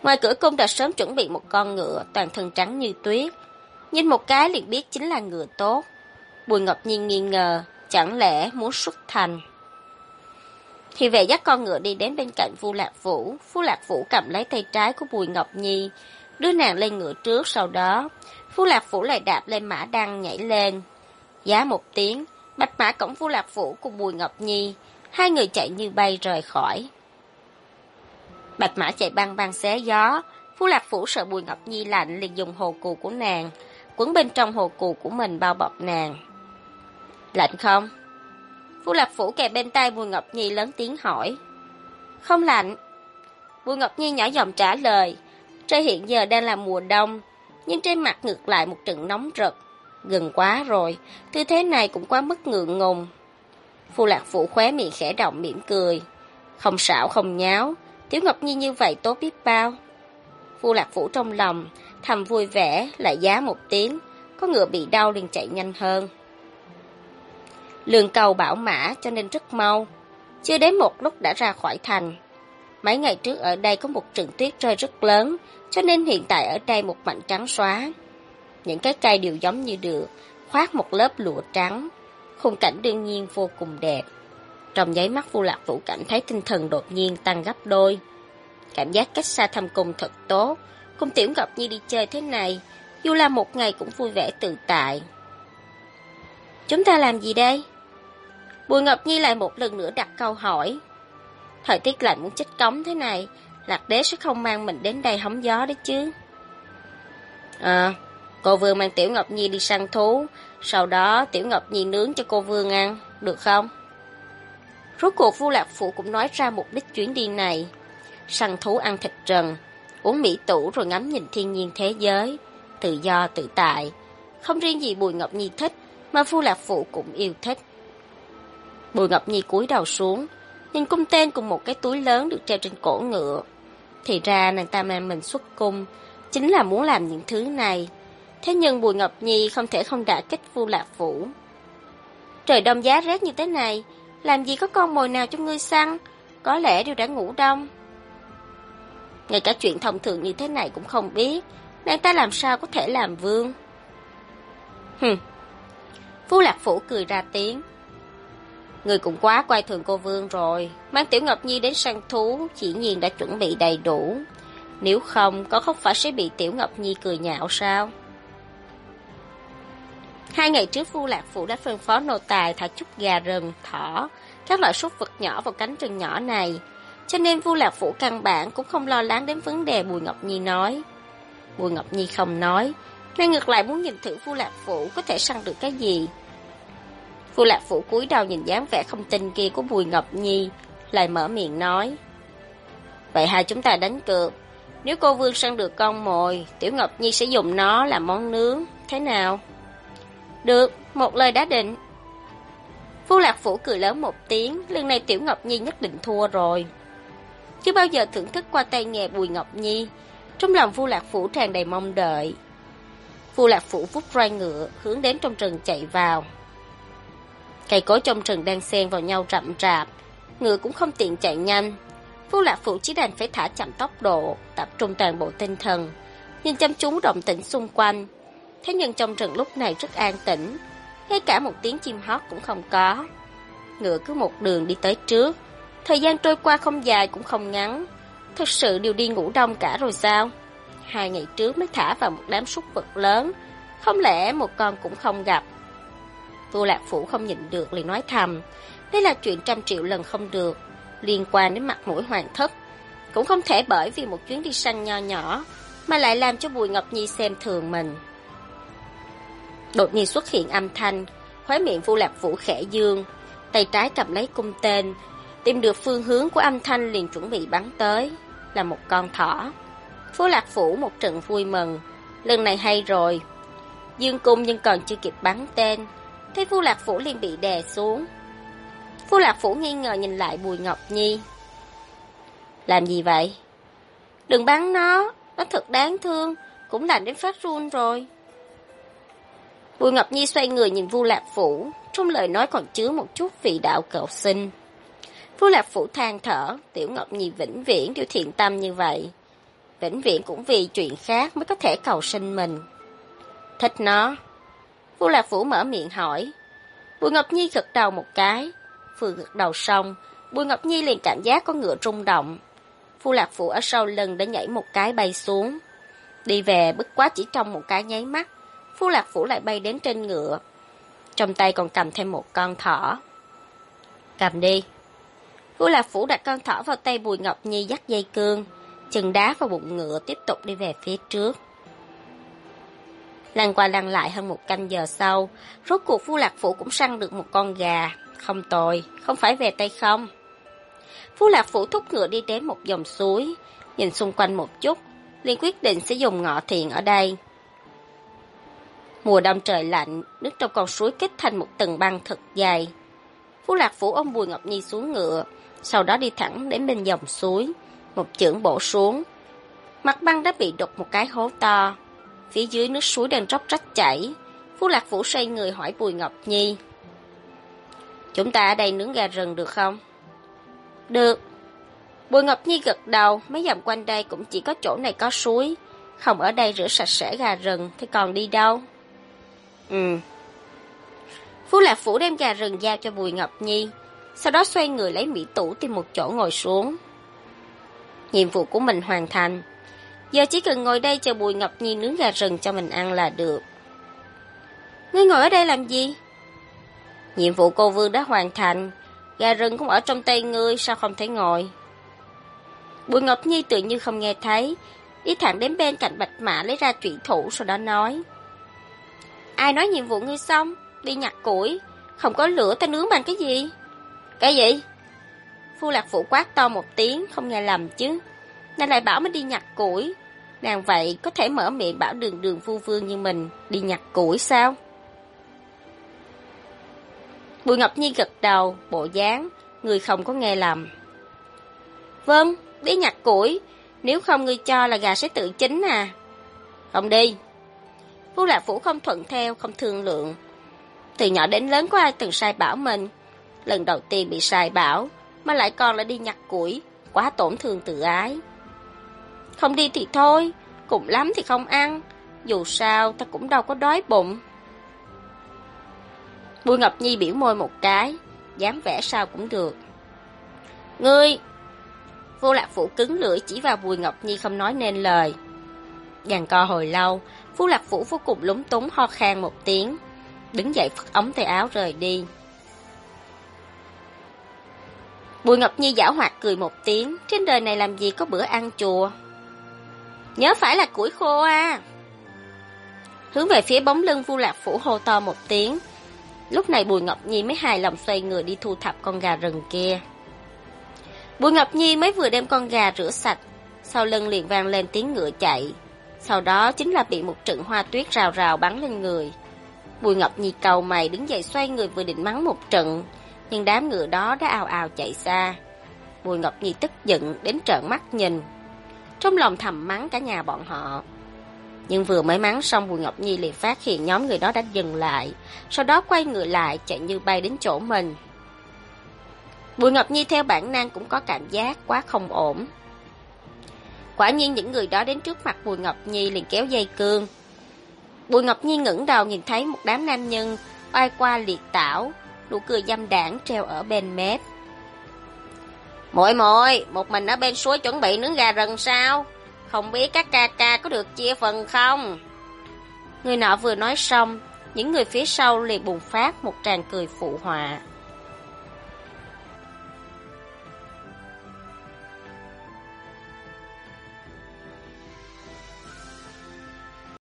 Ngoài cửa cung đã sớm chuẩn bị một con ngựa toàn thân trắng như tuyết, nhìn một cái liền biết chính là ngựa tốt. Bùi Ngọc Nhi nghi ngờ, chẳng lẽ muốn xuất thành. Thì vệ dắt con ngựa đi đến bên cạnh Vu Lạc Vũ. Vu Lạc Vũ cầm lấy tay trái của Bùi Ngọc Nhi, đưa nàng lên ngựa trước, sau đó Vu Lạc Vũ lại đạp lên mã đăng nhảy lên. Giá một tiếng, bạch mã cõng Vu Lạc Vũ cùng Bùi Ngọc Nhi, hai người chạy như bay rời khỏi. Bạch mã chạy băng băng xé gió, Vu Lạc Vũ sợ Bùi Ngọc Nhi lạnh liền dùng hồ cù của nàng quấn bên trong hồ cù của mình bao bọc nàng. Lạnh không? Vu Lạc Vũ kề bên tai Bùi Ngọc Nhi lớn tiếng hỏi. Không lạnh. Bùi Ngọc Nhi nhỏ giọng trả lời. Trời hiện giờ đang là mùa đông, nhưng trên mặt ngược lại một trận nóng rực. Gần quá rồi, tư thế này cũng quá mức ngượng ngùng. Vu Lạc Vũ khóe miệng khẽ động mỉm cười. Không xảo không nháo, Tiểu Ngọc Nhi như vậy tốt biết bao. Vu Lạc Vũ trong lòng thầm vui vẻ, lại giá một tiếng, có ngựa bị đau liền chạy nhanh hơn. Lương cầu bảo mã cho nên rất mau, chưa đến một lúc đã ra khỏi thành. Mấy ngày trước ở đây có một trận tuyết rơi rất lớn, cho nên hiện tại ở đây một mảnh trắng xóa. Những cái cây đều giống như được khoác một lớp lụa trắng, khung cảnh đương nhiên vô cùng đẹp. Trong nháy mắt Vu Lạc Vũ cảm thấy tinh thần đột nhiên tăng gấp đôi. Cảm giác cách xa thâm cung thật tốt, cùng Tiểu Ngọc Nhi đi chơi thế này, dù là một ngày cũng vui vẻ tự tại. Chúng ta làm gì đây? Bùi Ngọc Nhi lại một lần nữa đặt câu hỏi. Thời tiết lạnh muốn chết cống thế này, Lạc Đế sẽ không mang mình đến đây hóng gió đấy chứ. Cô Vương mang Tiểu Ngọc Nhi đi săn thú, sau đó Tiểu Ngọc Nhi nướng cho cô Vương ăn, được không? Rốt cuộc Vu Lạc Phụ cũng nói ra mục đích chuyến đi này. Săn thú ăn thịt rừng, uống mỹ tủ rồi ngắm nhìn thiên nhiên thế giới, tự do tự tại. Không riêng gì Bùi Ngọc Nhi thích, mà Vu Lạc Phụ cũng yêu thích. Bùi Ngọc Nhi cúi đầu xuống, nhìn cung tên cùng một cái túi lớn được treo trên cổ ngựa. Thì ra nàng ta mang mình xuất cung, chính là muốn làm những thứ này. Thế nhưng Bùi Ngọc Nhi không thể không đả kích Vu Lạc Vũ. Trời đông giá rét như thế này, làm gì có con mồi nào cho ngươi săn, có lẽ đều đã ngủ đông. Ngay cả chuyện thông thường như thế này cũng không biết, nàng ta làm sao có thể làm vương. Vu Lạc Vũ cười ra tiếng. Người cũng quá coi thường cô Vương rồi, mang Tiểu Ngọc Nhi đến săn thú, chỉ nhiên đã chuẩn bị đầy đủ. Nếu không, có không phải sẽ bị Tiểu Ngọc Nhi cười nhạo sao? 2 ngày trước Vu Lạc Vũ đã phân phó nô tài thả chút gà rừng, thỏ, các loại súc vật nhỏ vào cánh rừng nhỏ này, cho nên Vu Lạc Vũ căn bản cũng không lo lắng đến vấn đề Bùi Ngọc Nhi nói. Bùi Ngọc Nhi không nói, nên ngược lại muốn nhìn thử Vu Lạc Vũ có thể săn được cái gì. Vu Lạc Vũ cúi đầu nhìn dáng vẻ không tin kia của Bùi Ngọc Nhi, lại mở miệng nói. Vậy hai chúng ta đánh cược, nếu cô Vương săn được con mồi, Tiểu Ngọc Nhi sẽ dùng nó làm món nướng, thế nào? Được, một lời đã định. Vu Lạc Vũ cười lớn một tiếng, lần này Tiểu Ngọc Nhi nhất định thua rồi. Chưa bao giờ thưởng thức qua tay nghề Bùi Ngọc Nhi, trong lòng Vu Lạc Vũ tràn đầy mong đợi. Vu Lạc Vũ vút roi ngựa, hướng đến trong rừng chạy vào. Cây cối trong rừng đang xen vào nhau rậm rạp, ngựa cũng không tiện chạy nhanh. Vu Lạc Vũ chỉ đành phải thả chậm tốc độ, tập trung toàn bộ tinh thần, nhìn chăm chú động tĩnh xung quanh. Thế nhưng trong rừng lúc này rất an tĩnh, ngay cả một tiếng chim hót cũng không có. Ngựa cứ một đường đi tới trước, thời gian trôi qua không dài cũng không ngắn. Thực sự đều đi ngủ đông cả rồi sao? 2 ngày trước mới thả vào một đám súc vật lớn, không lẽ một con cũng không gặp? Vu Lạc Vũ không nhịn được liền nói thầm, đây là chuyện 100 triệu lần không được, liên quan đến mặt mũi hoàng thất, cũng không thể bởi vì một chuyến đi săn nho nhỏ mà lại làm cho Bùi Ngọc Nhi xem thường mình. Đột nhiên xuất hiện âm thanh, khóe miệng Vu Lạc Vũ khẽ dương, tay trái cầm lấy cung tên, tìm được phương hướng của âm thanh liền chuẩn bị bắn tới, là một con thỏ. Vu Lạc Vũ một trận vui mừng, lần này hay rồi. Dương cung nhưng còn chưa kịp bắn tên, thấy Vu Lạc Vũ liền bị đè xuống. Vu Lạc Vũ nghi ngờ nhìn lại Bùi Ngọc Nhi. Làm gì vậy? Đừng bắn nó thật đáng thương, cũng lạnh đến phát run rồi. Bùi Ngọc Nhi xoay người nhìn Vu Lạc Vũ, trong lời nói còn chứa một chút vị đạo cầu xin. Vu Lạc Vũ than thở, Tiểu Ngọc Nhi vĩnh viễn đều thiện tâm như vậy. vĩnh viễn cũng vì chuyện khác mới có thể cầu sinh mình. Thích nó. Vu Lạc Vũ mở miệng hỏi. Bùi Ngọc Nhi gật đầu một cái. Vừa gật đầu xong, Bùi Ngọc Nhi liền cảm giác có ngựa rung động. Vu Lạc Vũ ở sau lưng đã nhảy một cái bay xuống. Đi về bất quá chỉ trong một cái nháy mắt, Vu Lạc Vũ lại bay đến trên ngựa. Trong tay còn cầm thêm một con thỏ. Cầm đi. Vu Lạc Vũ đặt con thỏ vào tay Bùi Ngọc Nhi dắt dây cương, chân đá vào bụng ngựa tiếp tục đi về phía trước. Lăn qua lăn lại hơn một canh giờ sau, rốt cuộc Vu Lạc Vũ cũng săn được một con gà. Không tồi, không phải về tay không. Vu Lạc Vũ thúc ngựa đi đến một dòng suối, nhìn xung quanh một chút, liền quyết định sẽ dùng ngọ thiền ở đây. Mùa đông trời lạnh, nước trong con suối kết thành một tầng băng thật dày. Vu Lạc Vũ ôm Bùi Ngọc Nhi xuống ngựa, sau đó đi thẳng đến bên dòng suối, một chưởng bổ xuống. Mặt băng đã bị đục một cái hố to, phía dưới nước suối đang róc rách chảy. Vu Lạc Vũ xoay người hỏi Bùi Ngọc Nhi. Chúng ta ở đây nướng gà rừng được không? Được. Bùi Ngọc Nhi gật đầu, mấy dặm quanh đây cũng chỉ có chỗ này có suối, không ở đây rửa sạch sẽ gà rừng thì còn đi đâu? Vu Lạc Vũ đem gà rừng giao cho Bùi Ngọc Nhi, sau đó xoay người lấy mỹ tủ tìm một chỗ ngồi xuống. Nhiệm vụ của mình hoàn thành, giờ chỉ cần ngồi đây chờ Bùi Ngọc Nhi nướng gà rừng cho mình ăn là được. Ngươi ngồi ở đây làm gì? Nhiệm vụ cô vương đã hoàn thành, gà rừng cũng ở trong tay ngươi, sao không thể ngồi? Bùi Ngọc Nhi tự như không nghe thấy, đi thẳng đến bên cạnh Bạch Mã lấy ra trụy thủ, sau đó nói. Ai nói nhiệm vụ ngươi xong, đi nhặt củi, không có lửa ta nướng bằng cái gì? Cái gì? Vu Lạc Vũ quát to một tiếng, không nghe lầm chứ. Nàng lại bảo mình đi nhặt củi, nàng vậy có thể mở miệng bảo đường đường Vu Vương như mình đi nhặt củi sao? Bùi Ngọc Nhi gật đầu, bộ dáng, người không có nghe lầm. Vâng, đi nhặt củi, nếu không ngươi cho là gà sẽ tự chín à? Không đi. Vu Lạc Vũ không thuận theo, không thương lượng. Từ nhỏ đến lớn có ai từng sai bảo mình. Lần đầu tiên bị sai bảo, mà lại còn là đi nhặt củi, quá tổn thương tự ái. Không đi thì thôi, cùng lắm thì không ăn, dù sao ta cũng đâu có đói bụng. Bùi Ngọc Nhi biểu môi một cái, dám vẻ sao cũng được. Ngươi! Vu Lạc Vũ cứng lưỡi chỉ vào Bùi Ngọc Nhi không nói nên lời. Giằng co hồi lâu, Vu Lạc Vũ vô cùng lúng túng ho khan một tiếng, đứng dậy phất ống tay áo rời đi. Bùi Ngọc Nhi giảo hoạt cười một tiếng, trên đời này làm gì có bữa ăn chùa. Nhớ phải là củi khô à. Hướng về phía bóng lưng Vu Lạc Vũ hô to một tiếng. Lúc này Bùi Ngọc Nhi mới hài lòng xoay người đi thu thập con gà rừng kia. Bùi Ngọc Nhi mới vừa đem con gà rửa sạch, sau lưng liền vang lên tiếng ngựa chạy. Sau đó chính là bị một trận hoa tuyết rào rào bắn lên người. Bùi Ngọc Nhi cau mày đứng dậy xoay người vừa định mắng một trận, nhưng đám ngựa đó đã ào ào chạy xa. Bùi Ngọc Nhi tức giận đến trợn mắt nhìn, trong lòng thầm mắng cả nhà bọn họ. Nhưng vừa mới mắng xong, Bùi Ngọc Nhi liền phát hiện nhóm người đó đã dừng lại, sau đó quay người lại chạy như bay đến chỗ mình. Bùi Ngọc Nhi theo bản năng cũng có cảm giác quá không ổn. Quả nhiên những người đó đến trước mặt Bùi Ngọc Nhi liền kéo dây cương. Bùi Ngọc Nhi ngẩng đầu nhìn thấy một đám nam nhân oai qua liệt tảo, nụ cười dâm đãng treo ở bên mép. Muội muội, một mình ở bên suối chuẩn bị nướng gà rừng sao? Không biết các ca ca có được chia phần không? Người nọ vừa nói xong, những người phía sau liền bùng phát một tràng cười phụ họa.